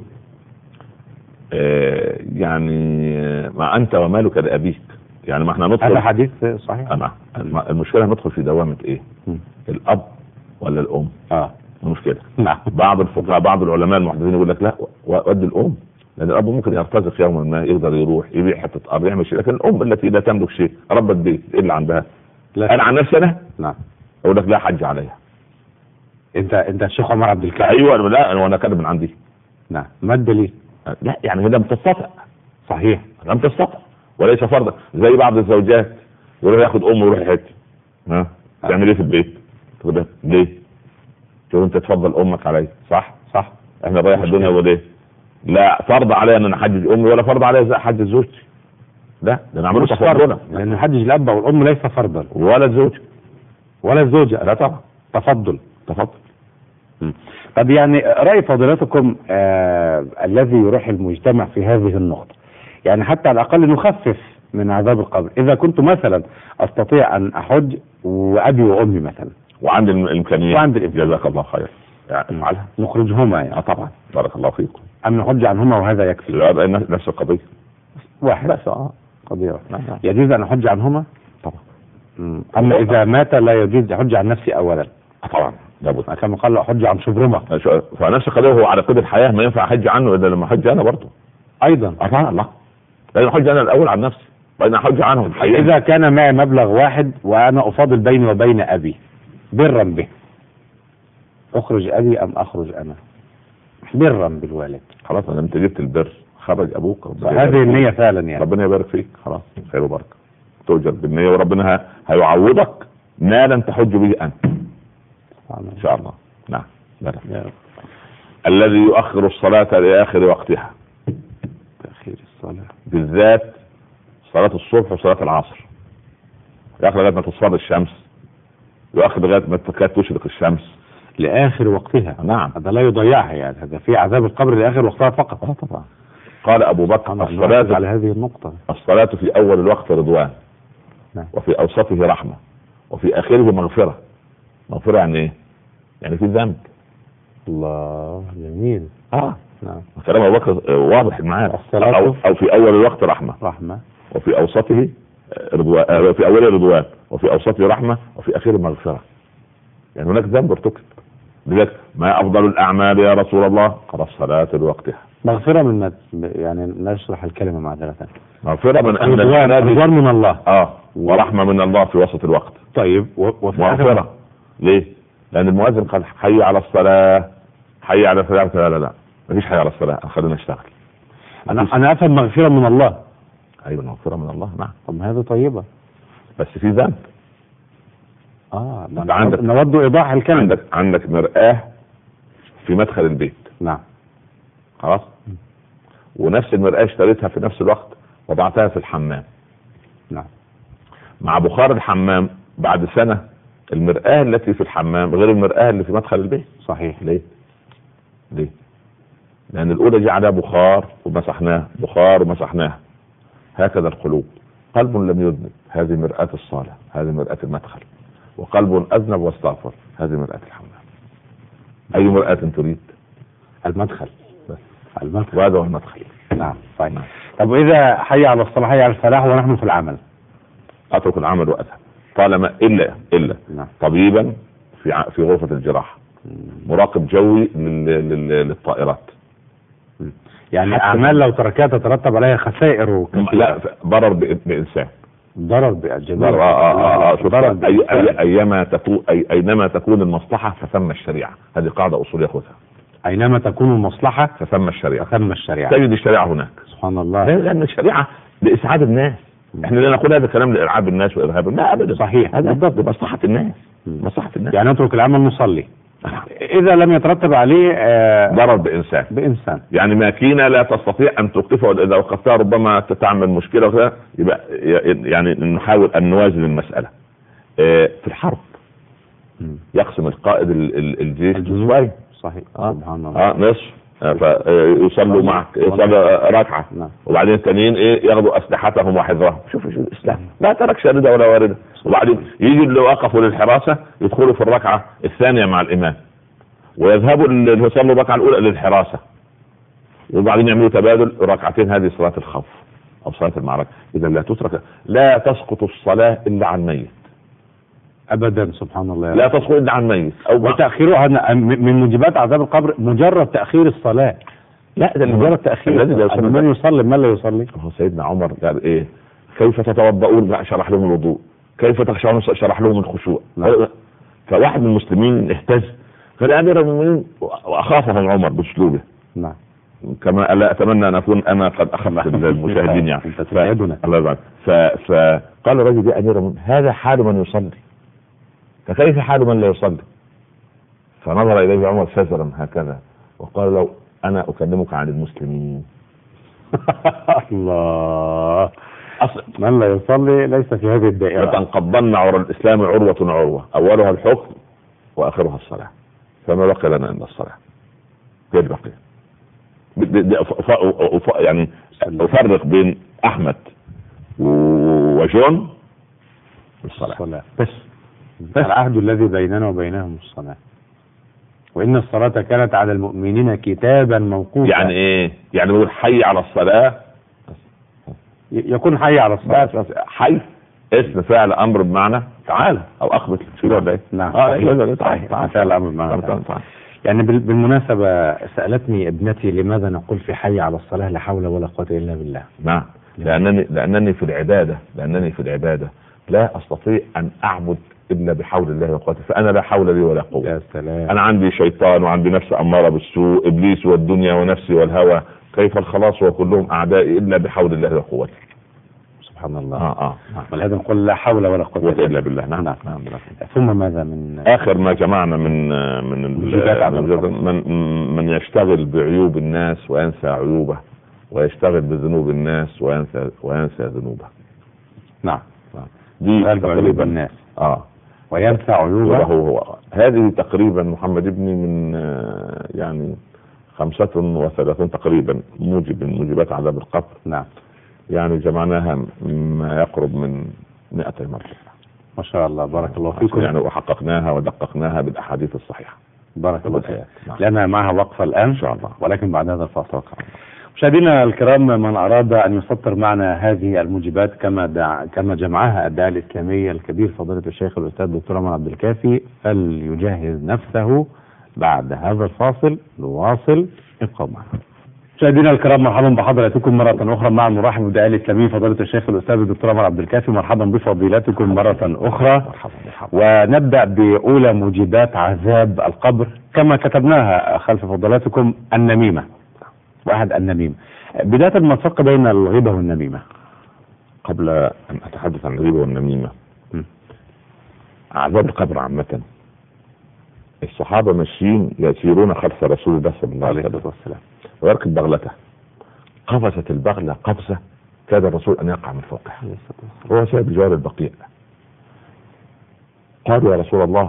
يعني ما انت ومالك لابيك. يعني ما احنا ندخل، هذا حديث صحيح. المشكله ندخل في دوامه ايه؟ الاب ولا الام؟ المشكله نعم. بعض الفقهاء بعض العلماء المحدثين يقول لك لا ودي الام، لان الاب ممكن يرتزق يوما ما، يقدر يروح يبيع حته ارض يعمل شيء. لكن الام التي لا تملك شيء، ربت بيت، ايه اللي عندها؟ انا عن نفسي انا نعم اقول لك لا حج عليها. انت الشيخ عمر عبد الكريم. ايوه لا وانا كاتب من عندي. نعم. ما الدليل؟ لا يعني هي لم تستطع. صحيح لم تستطع وليس فرضا. زي بعض الزوجات يقول ياخد امه ويروح حته، تعمل ايه في البيت؟ تقول ليه؟ تقول انت تفضل امك علي. صح احنا رايح الدنيا وليه؟ لا فرض علي ان انا احجج امي ولا فرض علي احجج زوجتي. لا ده نعمله تفضلا، لان حجج الاب والام ليس فرضا ولا الزوج ولا الزوجه. لا طبعا تفضل. طب يعني رأي فضيلتكم الذي يروح المجتمع في هذه النقطة، يعني حتى على الأقل نخفف من عذاب القبر. إذا كنت مثلا أستطيع أن أحج وأبي وأمي مثلا وعند الإمكانية جزاك الله خير يعني نخرجهما يعني. طبعا بارك الله فيكم. أم نحج عنهما وهذا يكفي؟ لا نفس القضية واحد بس. قضية واحدة. يجوز أن أحج عنهما طبعا. أما إذا مات لا يجوز أحج عن نفسي أولا. طبعا لابد. كما قال له أحج عن شبرمة. فنفس القضية هو على قيد الحياة، ما ينفع أحج عنه إلا لما أحج أنا برضه أيضا. طبعا الله، لأن أحج أنا الأول عن نفسي بعدين أحج عنهم. إذا كان معي مبلغ واحد وأنا أفاضل بيني وبين أبي برا به، أخرج أبي أم أخرج أنا؟ برا بالوالد. خلاص أنا أنت جبت البر، خرج أبوك. هذه النية فعلا يعني. ربنا يبارك فيك. خلاص خير وبركة، تؤجر بالنية وربنا هيعوضك ما لن تحج به أنت إن شاء الله. نعم. الذي يؤخر الصلاة لآخر وقتها، تأخير الصلاة بالذات صلاة الصبح وصلاة العصر، يأخر لغاية ما تصفر الشمس، يؤخر لغاية ما تكاد تشرق الشمس لآخر وقتها. نعم. هذا لا يضيعها يعني، هذا في عذاب القبر لآخر وقتها فقط. طبعا. قال أبو بكر الصلاة على هذه النقطة، الصلاة في أول الوقت رضوان. نعم. وفي أوسطه رحمة وفي آخره مغفرة. مغفرة يعني إيه؟ يعني في ذنب. الله جميل. نعم. كلام أبو بكر واضح معانا. أو في أول الوقت رحمة وفي أوسطه رضوان، في أوله رضوان وفي أوسطه رحمة وفي آخره مغفرة. يعني هناك ذنب ارتكب. لذلك ما أفضل الأعمال يا رسول الله؟ قال الصلاة لوقتها. مغفرة من يعني نشرح الكلمة معذرة. مغفرة من أن رضوان من الله. ورحمة من الله في وسط الوقت. طيب مغفرة ليه؟ لأن المؤذن قال حي على الصلاة، حي على الصلاة. لا مفيش حي على الصلاة، خلينا نشتغل. أنا أفهم مغفرة من الله. أيوة مغفرة من الله. نعم. طب هذا طيبة بس في ذنب. نود إيضاح الكلمة. عندك مرآة في مدخل البيت. نعم. خلاص. ونفس المرآة اشتريتها في نفس الوقت وضعتها في الحمام. نعم. مع بخار الحمام بعد سنة المرآة التي في الحمام غير المرآة اللي في مدخل البيت. صحيح. ليه؟ لأن الأولى جه عليها بخار ومسحناها. هكذا القلوب، قلب لم يذنب هذه مرآة الصالة، هذه مرآة المدخل. وقلب أذنب واستغفر هذه مرآة الحمام. أي مرآة تريد؟ المدخل. وهذا هو المدخل. نعم صحيح. طب وإذا حي على الصلاة حي على الفلاح ونحن في العمل؟ أترك العمل وأذهب طالما إلا نعم. طبيبا في غرفة الجراحة، مراقب جوي للطائرات، يعني اعمال لو تركها تترتب عليها خسائر لا، ضرر بانسان، ضرر بأجل اينما تكون المصلحه فثم الشريعه. هذه قاعده اصوليه خذها. اينما تكون المصلحه فثم الشريعه، تجد الشريعه هناك. سبحان الله. لان الشريعه لاسعاد الناس. احنا لا نقول هذا الكلام لارعاب الناس وارهابهم، لا ابدا. صحيح، هذا بالضبط مصلحه الناس. يعني نترك العمل نصلي اذا لم يترتب عليه ضرر بانسان. يعني ماكينه لا تستطيع ان توقفها، اذا وقفتها ربما تعمل مشكله وكذا. يبقى يعني نحاول ان نوازن المساله. في الحرب يقسم القائد الجيش نصفين. صحيح. سبحان الله. نصف فيصلوا معك، يصلوا ركعه، وبعدين التانيين ياخذوا اسلحتهم وحذرهم. شوف الاسلام لا ترك شارده ولا وارده. وبعدين يجي اللي وقفوا للحراسه يدخلوا في الركعه الثانيه مع الامام، ويذهبوا اللي يصلوا الركعه الاولى للحراسه، وبعدين يعملوا تبادل ركعتين. هذه صلاه الخوف او صلاه المعركه. اذا لا تترك، لا تسقط الصلاه الا عن ميت ابدا. سبحان الله. لا تسقط الا عن ميت. وتاخيرها من موجبات عذاب القبر مجرد تاخير الصلاه. لا، ده مجرد تاخير. من يصلي من لا يصلي. هو سيدنا عمر قال كيف تتوضؤون؟ شرح لهم الوضوء. كيف تخشعون؟ شرح لهم الخشوع. فواحد من المسلمين اهتز، قال امير المؤمنين، واخافهم عمر باسلوبه. نعم. كما لا اتمنى ان اكون انا قد اخذت المشاهدين يعني. الله يبارك. فقال الرجل يا امير المؤمنين هذا حال من يصلي، فكيف حال من لا يصلي؟ فنظر اليه عمر سزرا هكذا وقال له انا اكلمك عن المسلمين. الله. من لا يصلي ليس في هذه الدائره. لتنقضن عرى الاسلام عروه، اولها الحكم واخرها الصلاه، فما بقي لنا الا الصلاه. هي البقيه. يعني افرق بين احمد وجون الصلاه بس. العهد الذي بيننا وبينهم الصلاه، وان الصلاه كانت على المؤمنين كتابا موقوتا. يعني ايه؟ يعني نقول حي على الصلاه، يكون حي على الصلاه. حي اسم فعل امر بمعنى تعالى او اقبل. شو ده؟ نعم. صحيح. فعل امر بمعنى تعالى. يعني بالمناسبه سالتني ابنتي لماذا نقول في حي على الصلاه لا حول ولا قوه الا بالله. نعم. لانني في العباده لا استطيع ان اعبد الا بحول الله وقوته، فانا لا حول لي ولا قوه. يا سلام. انا عندي شيطان وعندي نفس اماره بالسوء، ابليس والدنيا ونفسي والهوى، كيف الخلاص وكلهم اعدائي الا بحول الله وقوته. سبحان الله. ولهذا نقول لا حول ولا قوه الا بالله. نعم. ثم ماذا من اخر ما جمعنا من من يشتغل بعيوب الناس وينسى عيوبه، ويشتغل بذنوب الناس وينسى ذنوبه. نعم. دي تقريبا الناس وينسى عيوبه. هو هذه تقريبا محمد ابني من يعني 35 تقريبا موجبات عذاب القبر. نعم. يعني جمعناها ما يقرب من 200 مرة. ما شاء الله. بارك الله فيكم. يعني وحققناها ودققناها بالاحاديث الصحيحة. بارك الله فيك. لنا معها وقفة الآن إن شاء الله، ولكن بعد هذا الفاصل. مشاهدينا الكرام، من أراد أن يسطر معنا هذه الموجبات كما جمعها الداعية الإسلامي الكبير فضيلة الشيخ الأستاذ دكتور عمر عبد الكافي فليجهز نفسه. بعد هذا الفاصل نواصل. ابقوا معنا. مشاهدينا الكرام، مرحبا بحضراتكم مرة أخرى. مع المرحب بالداعية الإسلامي فضيلة الشيخ الأستاذ الدكتور عمر عبد الكافي. مرحبا بفضيلتكم مرة أخرى. مرحبا. ونبدأ بأولى موجبات عذاب القبر كما كتبناها خلف فضيلتكم: النميمة. واحد، النميمة. بداية ما الفرق بين الغيبة والنميمة؟ قبل أن أتحدث عن الغيبة والنميمة، عذاب القبر عامة، الصحابة ماشيين يسيرون خلف رسول الله صلى الله عليه وسلم ويركب بغلته، قفزت البغلة قفزة كاد الرسول أن يقع من فوقها وهو سائر بجوار البقيع. قالوا يا رسول الله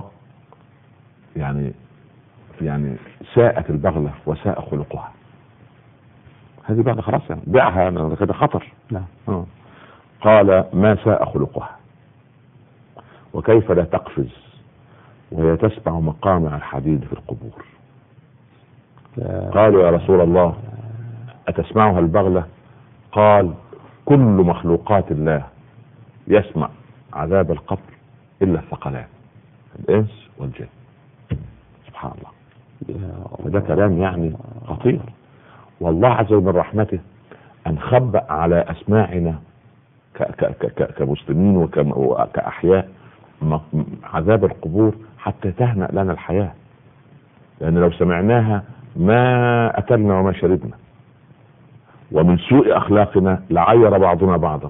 يعني ساءت البغلة وساء خلقها. هذه بغلة خلاص يعني بيعها كده خطر. نعم. قال ما ساء خلقها وكيف لا تقفز وهي تسمع مقامع الحديد في القبور. قالوا يا رسول الله أتسمعها البغلة؟ قال كل مخلوقات الله يسمع عذاب القبر إلا الثقلان، الإنس والجن. سبحان الله. وده كلام يعني خطير. والله عز وجل من رحمته ان خبأ على اسماعنا كمسلمين وكأحياء عذاب القبور حتى تهنأ لنا الحياة، لأن لو سمعناها ما أكلنا وما شربنا، ومن سوء أخلاقنا لعير بعضنا بعضا.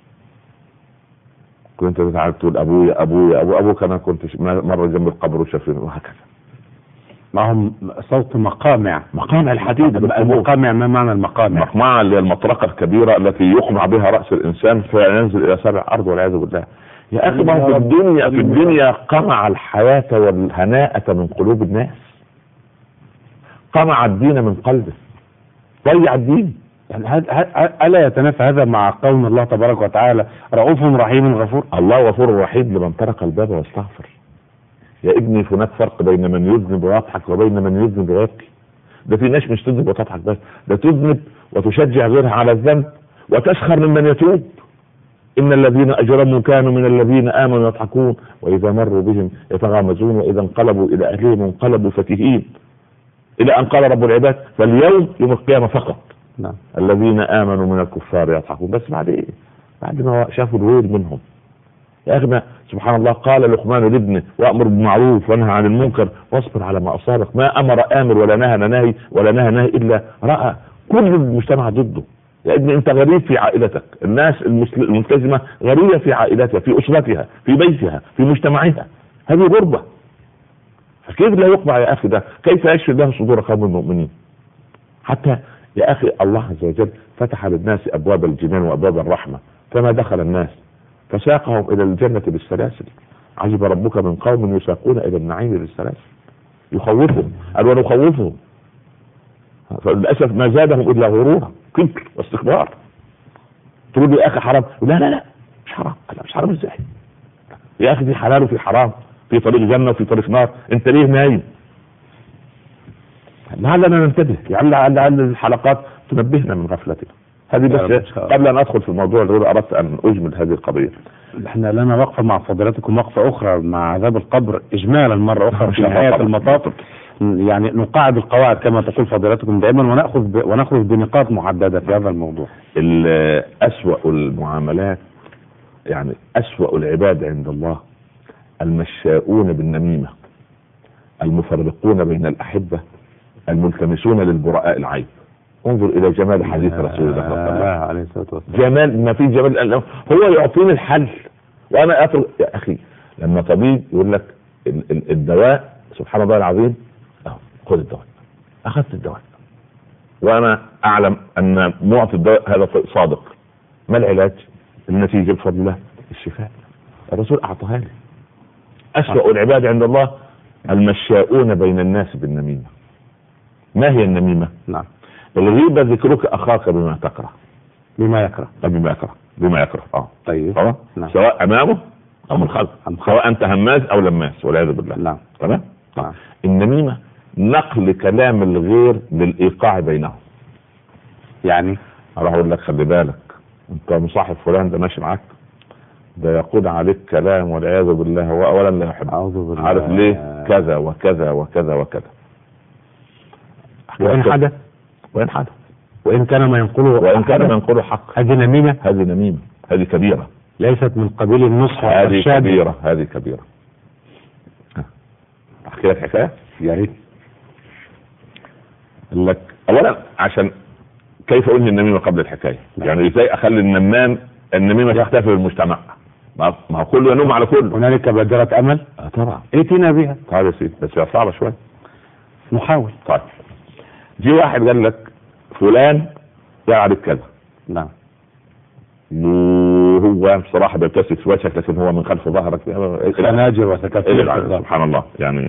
كنت تقول أبويا أبويا أبوك، أنا كنت مرة جنب القبر وشافني، وهكذا. معهم صوت مقامع الحديد. المقامع ما معنى المقامع؟ مقمعة اللي هي المطرقة الكبيرة التي يقمع بها رأس الإنسان فينزل إلى سابع أرض والعياذ بالله. يا أخي ما في الدنيا قمع الحياة والهناءة من قلوب الناس، قمع الدين من قلبه، ضيع الدين. يعني ألا يتنافى هذا مع قول الله تبارك وتعالى رؤوف رحيم غفور؟ الله غفور رحيم لمن طرق الباب واستغفر. يا ابني هناك فرق بين من يذنب ويضحك وبين من يذنب ويبكي. ده في ناس مش تذنب وتضحك بس، ده تذنب وتشجع غيرها على الذنب وتسخر ممن يتوب. إن الذين أجرموا كانوا من الذين آمنوا يضحكون وإذا مروا بهم يتغامزون وإذا انقلبوا إلى أهلهم انقلبوا فكهين، إلى أن قال رب العباد فاليوم يوم القيامة فقط نعم الذين آمنوا من الكفار يضحكون. بس بعد إيه؟ بعد ما شافوا الويل منهم. يا أخي سبحان الله، قال لقمان لابنه وأمر بالمعروف وانهى عن المنكر واصبر على ما أصابك. ما أمر آمر ولا نهى ناهي ولا نهى ناهي إلا رأى كل المجتمع ضده. يا ابني أنت غريب في عائلتك، الناس الملتزمة غريبة في عائلتها، في أسرتها، في بيتها، في مجتمعها، هذه غربة. فكيف لا يقبع يا أخي ده؟ كيف يشفي الله صدور قوم المؤمنين؟ حتى يا أخي الله عز وجل فتح للناس أبواب الجنان وأبواب الرحمة، فما دخل الناس فساقهم إلى الجنة بالسلاسل. عجب ربك من قوم يساقون إلى النعيم بالسلاسل. يخوفهم، قال ونخوفهم، فللأسف ما زادهم إلا غرورا، كبر واستكبار. تقول لي يا أخي حرام، لا لا لا مش حرام. لا مش حرام ازاي يا أخي؟ دي حلال وفي حرام، في طريق جنة وفي طريق نار، انت ليه نايم؟ لعلنا ننتبه، لعل الحلقات تنبهنا من غفلتنا هذه. بس قبل ان ادخل في الموضوع اللي اردت ان اجمل هذه القضيه، احنا لنا وقفه مع فضيلتكم، وقفه اخرى مع عذاب القبر اجمالا مره اخرى في نهايه المطاف. يعني نقاعد القواعد كما تقول فضيلتكم دائما، ونخرج بنقاط محدده في هذا الموضوع. أسوأ المعاملات، يعني أسوأ العباد عند الله المشاؤون بالنميمة، المفرقون بين الأحبة، الملتمسون للبراء العيب. انظر إلى جمال حديث رسول الله صلى الله عليه وسلم. جمال ما في جمال. هو يعطيني الحل وأنا أترك. يا أخي لما طبيب يقول لك الدواء، سبحان الله العظيم، خذ الدواء، أخذت الدواء وأنا أعلم أن معطي الدواء هذا صادق، ما العلاج؟ النتيجة بفضل الله الشفاء، الرسول أعطاها لي. أسوأ العباد عند الله المشاؤون بين الناس بالنميمة. ما هي النميمة؟ نعم، الغيبة ذكرك أخاك بما تكره، بما يكره. طيب نعم. سواء أمامه أو من خلفه، سواء أنت هماز أو لماس والعياذ بالله. نعم تمام. النميمة نقل كلام الغير للإيقاع بينهم. يعني أروح أقول لك خلي بالك أنت مصاحب فلان ده ماشي معاك، ده يقود عليك كلام والعياذ بالله، هو أولا لا يحب، عارف ليه؟ كذا وكذا وكذا وكذا. وإن حدث وإن كان ما ينقله حق. هذه نميمة، هذه كبيرة، ليست من قبيل النصح والإرشاد. هذه كبيرة. أحكي لك حكاية يا ريت. لك أولا عشان كيف أنهي النميمة قبل الحكاية. يعني إزاي أخلي النميمة تختفي بالمجتمع؟ ما هو كله ينوم على كله. هنالك بادرة أمل. طبعا ائتنا بها. طيب يا سيدي، بس هي صعبة شوية، نحاول. طيب جي واحد قال لك فلان يعرف كذا. نعم. وهو بصراحة بيبتسم في وجهك لكن هو من خلف ظهرك خناجر وسكاكين. سبحان الله. يعني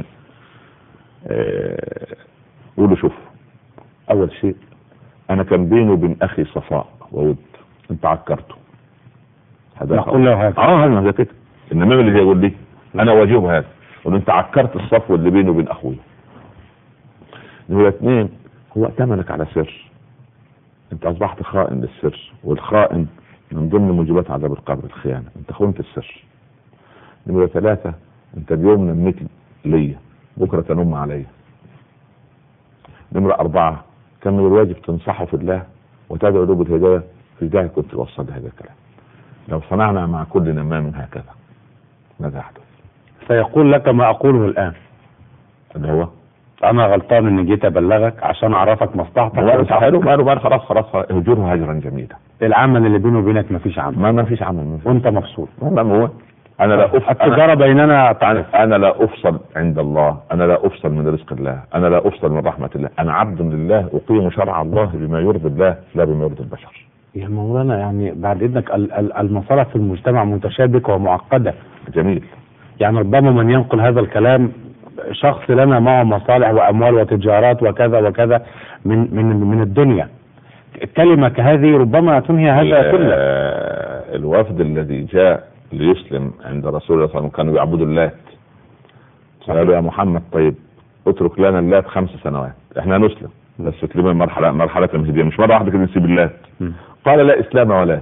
قولوا شوف، أول شيء أنا كان بيني وبين أخي صفاء وود، أنت عكرته. نقول له هذا. هذا كده النمام اللي يقول لي أنا واجهه هذا، وأنت عكرت الصفوة اللي بيني وبين أخوي. نمرة 2، هو ائتمنك على سر، انت اصبحت خائن للسر، والخائن من ضمن موجبات عذاب القبر الخيانة، انت خنت السر. نمرة 3، انت اليوم نميت ليا بكرة تنم عليا. نمرة 4، كان الواجب تنصحه في الله وتدعو له بالهدايه في ذلك كنت توصل هذا الكلام. لو صنعنا مع كل نمام هكذا ماذا يحدث؟ سيقول لك ما اقوله الان، اللي هو انا غلطان اني جيت ابلغك عشان اعرفك مصلحتك. خلاص هجره هجرا جميلا. العمل اللي بينه وبينك مفيش عمل، ما فيش عمل وانت مبسوط. هو انا لا التجاره بيننا انا لا افصل عند الله، انا لا افصل من رزق الله، انا لا افصل من رحمه الله، انا عبد لله اقيم شرع الله بما يرضي الله لا بما يرضي البشر. يا مولانا يعني بعد اذنك المصالح في المجتمع متشابكه ومعقده. جميل. يعني ربما من ينقل هذا الكلام شخص لنا معه مصالح واموال وتجارات وكذا وكذا من الدنيا، كلمه كهذه ربما تنهي هذا كله. الوفد الذي جاء ليسلم عند رسول الله صلى الله عليه وسلم كانوا بيعبدوا اللات. قالوا يا محمد طيب اترك لنا اللات 5 سنوات احنا نسلم، بس تسليم مرحله تمهيديه مش مره واحده كده نسيب اللات. قال لا اسلام ولا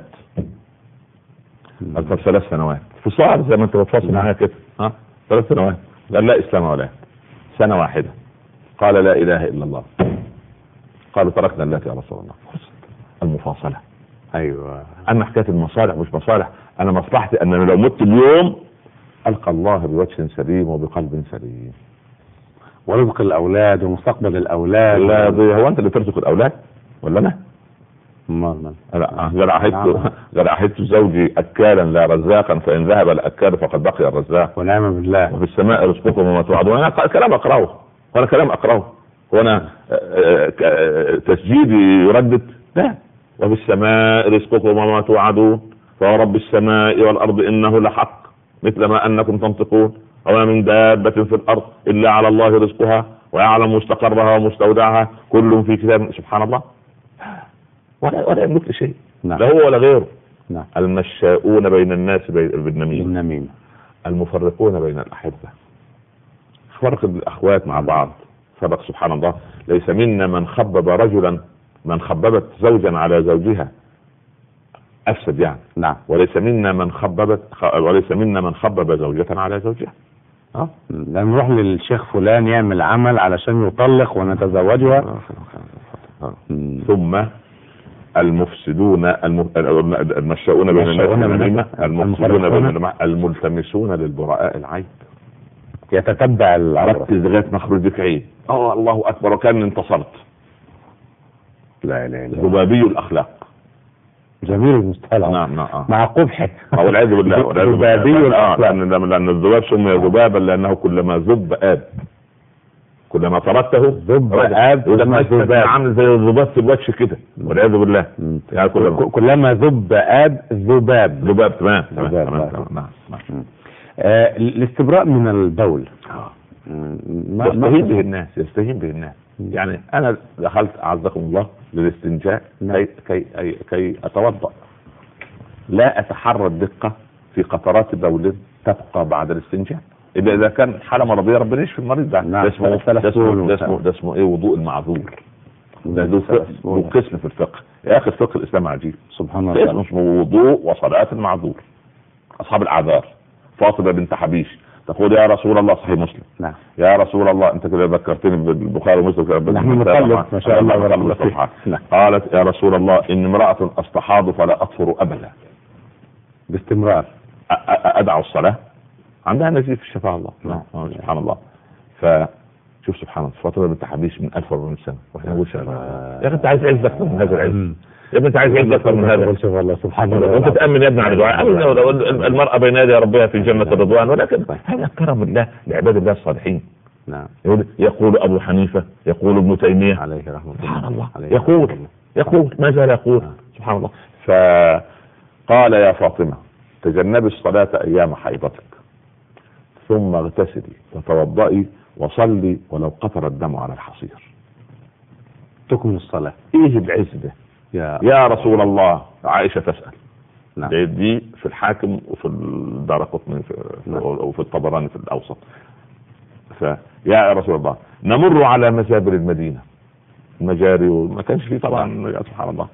قال 3 سنوات في صعب زي ما انت بتفاصل معايا كده 3 سنوات. قال لا اسلام ولا سنه واحده. قال لا اله الا الله. قالوا تركنا اللات يا رسول الله. المفاصله. ايوه اما حكايه المصالح مش مصالح، انا مصلحتي ان لو مت اليوم القى الله بوجه سليم وبقلب سليم. ورزق الاولاد ومستقبل الاولاد. لا هو انت اللي ترزق الاولاد ولا انا؟ غير أحدت زوجي أكالا لا رزاقا فإن ذهب الأكال فقد بقي الرزاق. ونعم بالله. وفي السماء رزقكم وما توعدون. أنا كلام أقرأه وأنا كلام أقرأه وأنا تسجيلي يردد لا. وفي السماء رزقكم وما توعدون فرب السماء والأرض إنه لحق مثل ما أنكم تنطقون وما من دابة في الأرض إلا على الله رزقها ويعلم مستقرها ومستودعها كل في كتاب. سبحان الله. ولا يملك شيء. نعم. لا هو ولا غيره. نعم. المشاؤون بين الناس بالنميمة. المفرقون بين الأحبة. فرق الأخوات مع بعض. فرق سبحان الله. ليس منا من خبب رجلا من خببت زوجا على زوجها أفسد يعني. نعم. وليس منا من خبب زوجة على زوجها. لا نروح للشيخ فلان يعمل عمل علشان يطلق ونتزوجها. ثم المفسدون المشاؤون بين الناس المفسدون بين الملتمسون للبراء العيب. يتتبع ركز لغايه مخرج بك عيب. الله اكبر وكان انتصرت. لا ذبابي الاخلاق. جميل المصطلح. نعم مع قبحه. والعياذ بالله. ذبابي الاخلاق. لان الذباب سمي ذبابا لانه كلما ذب آب. كلما طردته ذب آب. عامل زي الذباب في الوجه كده والعياذ بالله. يعني كلما ذب آب ذباب. تمام. الاستبراء من البول يستهين به الناس. يعني انا دخلت اعزكم الله للاستنجاء كي اتوضا، لا اتحرى الدقه في قطرات بول تبقى بعد الاستنجاء اذا كان حاله مرضيه ربنا يشفي المريض ده. ده اسمه ايه؟ وضوء المعذور. ده قسم في الفقه يا اخي. الفقه الاسلامي عجيب سبحان الله. اسمه وضوء وصلاه المعذور. اصحاب الاعذار فاطمه بنت حبيش تقول يا رسول الله، صحيح مسلم. نعم. يا رسول الله انت كده ذكرتني بالبخاري ومسلم. نحن نخلص ما شاء الله. قالت يا رسول الله ان امراه استحاض فلا اطهر ابدا باستمرار، ادعو الصلاه عندها نزيف في الشفاء. الله سبحان الله. فشوف سبحان الله فاطمه بنت حبيش من 1400 سنه واحنا نقول يا اخي انت عايز عز اكثر من هذا العز. يا ابني انت عايز عز اكثر من هذا. والله سبحان الله. وانت تامن يا ابني على دعاء المراه بين يدي ربها في جنه الرضوان. ولكن هذا كرم الله لعباد الله الصالحين. نعم. يقول ابو حنيفه، يقول ابن تيميه عليه رحمه الله. سبحان الله. يقول ما زال يقول سبحان الله. فقال يا فاطمه تجنبي الصلاه ايام حيضتك ثم اغتسلي وتوضئي وصلي ولو قطر الدم على الحصير. تكمل الصلاة. ايه العز ده يا رسول الله؟ عائشة تسأل. نعم. دي في الحاكم وفي الدارقطني وفي الطبراني في الأوسط. فيا رسول الله نمر على مزابل المدينة المجاري وما كانش فيه طبعا سبحان الله.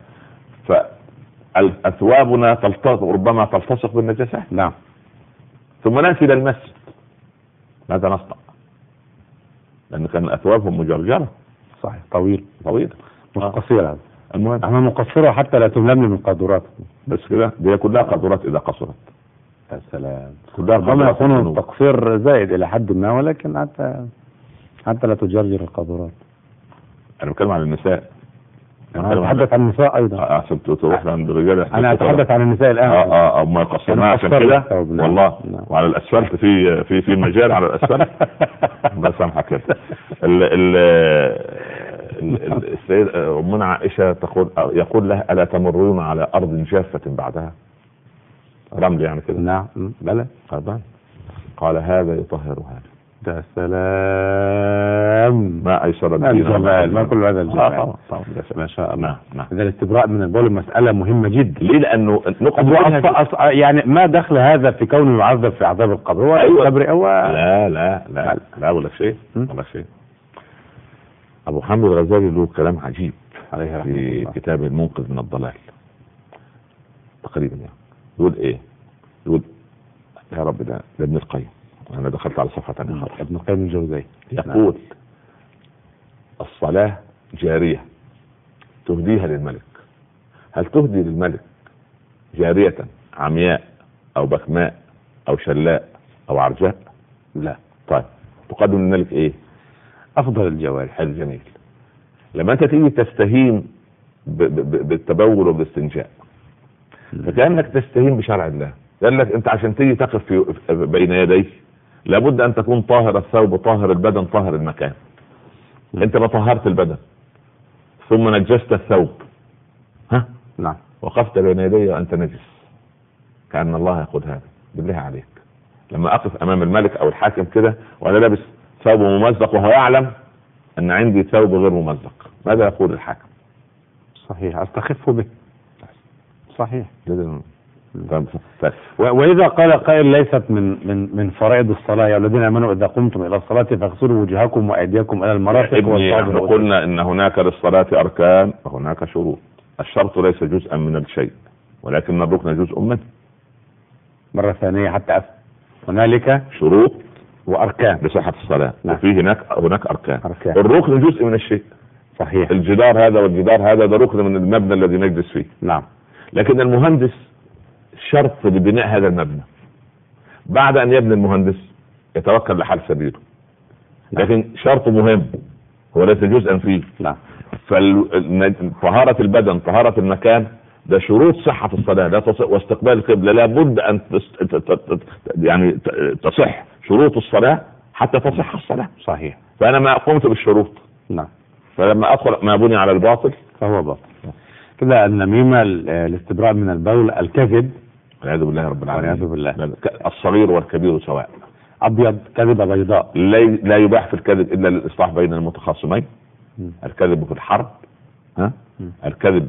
فأثوابنا ربما تلتصق بالنجاسة. نعم. ثم نأتي إلى المسجد ماذا نصنع؟ لأن كان أثوابهم مجرجرة. صحيح. طويل. مش قصير هذا. المهم احنا نقصرها حتى لا تململم القاذورات. بس كده دي كلها قاذورات اذا قصرت. يا سلام. كلها ربما يكون قاذورات. التقصير زائد الى حد ما، ولكن حتى لا تجرجر القاذورات. انا بتكلم عن النساء. انا اتحدث عن النساء ايضا. عشان تروح عند الرجال. انا اتحدث عن النساء الان. ما يقصرناها عشان كده والله. وعلى الاسفلت في مجال على الاسفلت. الله يسامحك كده. السيدة أمنا عائشة يقول لها ألا تمرون على أرض جافة بعدها؟ رمل يعني كده. نعم بلى. قال هذا يطهر هذا. ده سلام. ما أيسر الجمال، ما كل هذا الجمال. ما شاء الله. إذا الاستبراء من البول مسألة مهمة جدا. ليه؟ لأنه يعني ما دخل هذا في كونه يعذب في عذاب القبر؟ هو القبر لا ولا شيء ولا شيء. أبو حامد الغزالي له كلام عجيب في كتابه المنقذ من الضلال تقريبا، يعني يقول ايه؟ يقول يا رب ده ابن القيم، انا دخلت على صفحة ثانية خالص. ابن القيم الجوزي يقول الصلاة جارية تهديها للملك. هل تهدي للملك جارية عمياء او بكماء او شلاء او عرجاء؟ لا. طيب تقدم للملك ايه؟ افضل الجوارح. الجميل. لما انت تيجي تستهين بالتبول وبالاستنجاء، فكأنك تستهين بشرع الله. قال لك انت عشان تيجي تقف في بين يديه لابد ان تكون طاهر الثوب طاهر البدن طاهر المكان. انت ما طهرت البدن ثم نجست الثوب، نعم، وقفت بين يدي وانت نجس، كأن الله يقول هذا بالله عليك لما اقف امام الملك او الحاكم كده وانا لابس ثوب ممزق وهو يعلم ان عندي ثوب غير ممزق، ماذا يقول الحاكم؟ صحيح، استخف به. صحيح. واذا قال قائل ليست من فرائض الصلاة يا الذين امنوا اذا قمتم الى الصلاة فاغسلوا وجوهكم وايديكم الى المرافق. احنا قلنا ان هناك للصلاة اركان وهناك شروط. الشرط ليس جزءا من الشيء ولكن الركن جزء منه. مرة ثانية حتى هنالك شروط واركان لصحة الصلاة. نعم. وفي هناك أركان. الركن جزء من الشيء. صحيح. الجدار هذا والجدار هذا ده ركن من المبنى الذي نجلس فيه. نعم. لكن المهندس شرط لبناء هذا المبنى. بعد ان يبني المهندس يتوكل لحال سبيله. لكن شرط مهم هو ليس جزءا فيه. نعم. طهارة البدن طهارة المكان ده شروط صحة الصلاة. لا تصح واستقبال القبلة لابد ان يعني تصح شروط الصلاة حتى تصح الصلاة. صحيح. فانا ما قمت بالشروط. نعم. فلما ادخل ما بني على الباطل فهو باطل. كده النميمة، الاستبراء من البول، الكذب والعياذ بالله رب العالمين. والعياذ بالله. الصغير والكبير سواء. ابيض كذبة بيضاء. لا يباح في الكذب الا للاصلاح بين المتخاصمين. الكذب في الحرب، الكذب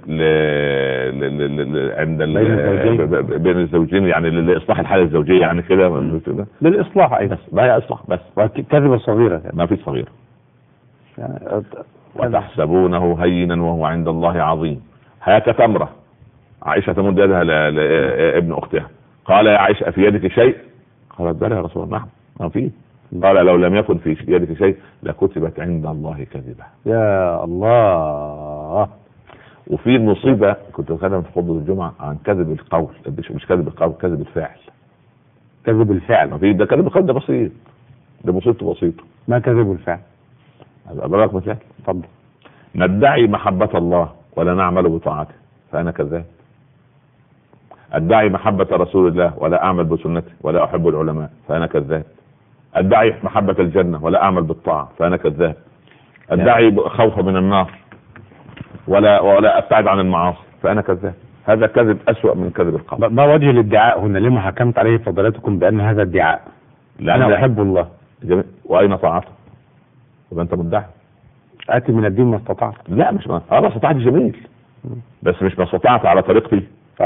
عند بين الزوجين يعني لاصلاح الحاله الزوجيه يعني كده للاصلاح ايضا. لا هي اصلاح بس. كذبة صغيرة ما في صغير. يعني وتحسبونه هينا وهو عند الله عظيم. هاك تمرة. عائشة تمد يدها لابن اختها، قال يا عائشة افي يدك شيء؟ قالت بلى يا رسول الله. نعم ما في. قال لو لم يكن في يدك شيء لكتبت عند الله كذبة. يا الله. وفي مصيبة كنت بتكلم في خطبة الجمعة عن كذب القول، مش كذب القول، كذب الفعل. كذب الفعل. ما في ده كذب القول، ده بسيط، ده مصيبته بسيطة. ما كذب الفعل؟ أبراك مثال. اتفضل. ندعي محبة الله ولا نعمل بطاعته فأنا كذاب. أدعي محبة رسول الله ولا أعمل بسنته ولا أحب العلماء فأنا كذاب. أدعي محبة الجنة ولا أعمل بالطاعة فأنا كذاب. أدعي خوف من النار ولا أبتعد عن المعاصي فأنا كذاب. هذا كذب أسوأ من كذب القول. ما وجه الادعاء هنا؟ لما حكمت عليه فضلاتكم بأن هذا ادعاء؟ أنا أحب الله. جميل. وأين طاعته؟ يبقى أنت مدعي. آتي من الدين ما استطعت. لا مش ما استطعت جميل، بس مش ما استطعت على طريقتي.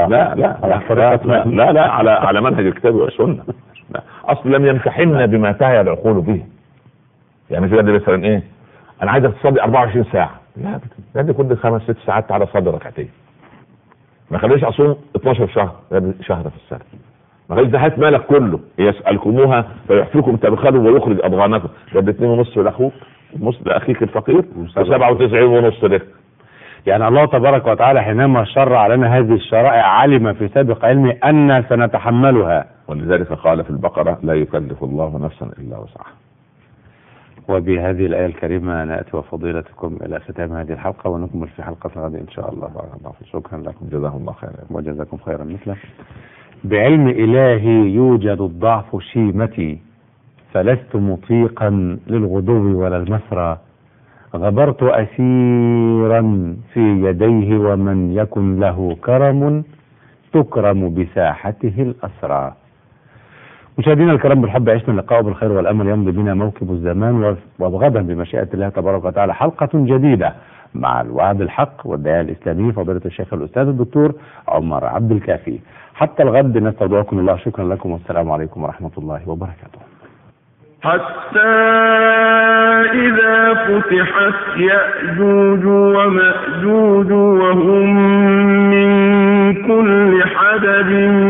لا على منهج الكتاب والسنة. اصل لم يمتحننا بما تعي العقول به. يعني في مثلا ايه، انا عايزك تصلي 24 ساعة. لا دي كل 5-6 ساعات على صلي ركعتين. ما خليش اصوم 12 شهر، شهر في السنة. ما خليش زهات مالك كله يسألكموها فيحفيكم تبخلوا ويخرج اضغانكم. ده 2.5 لاخوك، نص لاخيك الفقير و97.5 لك. يعني الله تبارك وتعالى حينما شرع لنا هذه الشرائع علم في سابق علمه أن سنتحملها، ولذلك قال في البقرة لا يكلف الله نفسا إلا وسعها. وبهذه الآية الكريمة نأتي وفضيلتكم إلى ختام هذه الحلقة، ونكمل في حلقة غد إن شاء الله. شكرا لكم، جزاهم الله خيرا وجزاكم خيرا مثله. بعلم إلهي يوجد الضعف شيمتي، فلست مطيقا للغدو ولا المسرى، غبرت أسيرا في يديه، ومن يكن له كرم تكرم بساحته الأسرى. مشاهدينا الكرام، بالحب عشنا اللقاء بالخير والأمل، يمضي بنا موكب الزمان، وغدا بمشيئة الله تبارك وتعالى حلقة جديدة مع الوعد الحق والداعية الإسلامي فضيلة الشيخ الأستاذ الدكتور عمر عبد الكافي. حتى الغد نستودعكم الله، شكرا لكم والسلام عليكم ورحمة الله وبركاته. حتى إذا فتحت يأجوج ومأجوج وهم من كل حدب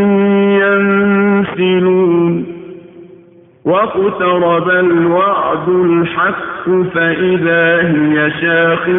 ينسلون، واقترب الوعد الحق فإذا هي شاخصة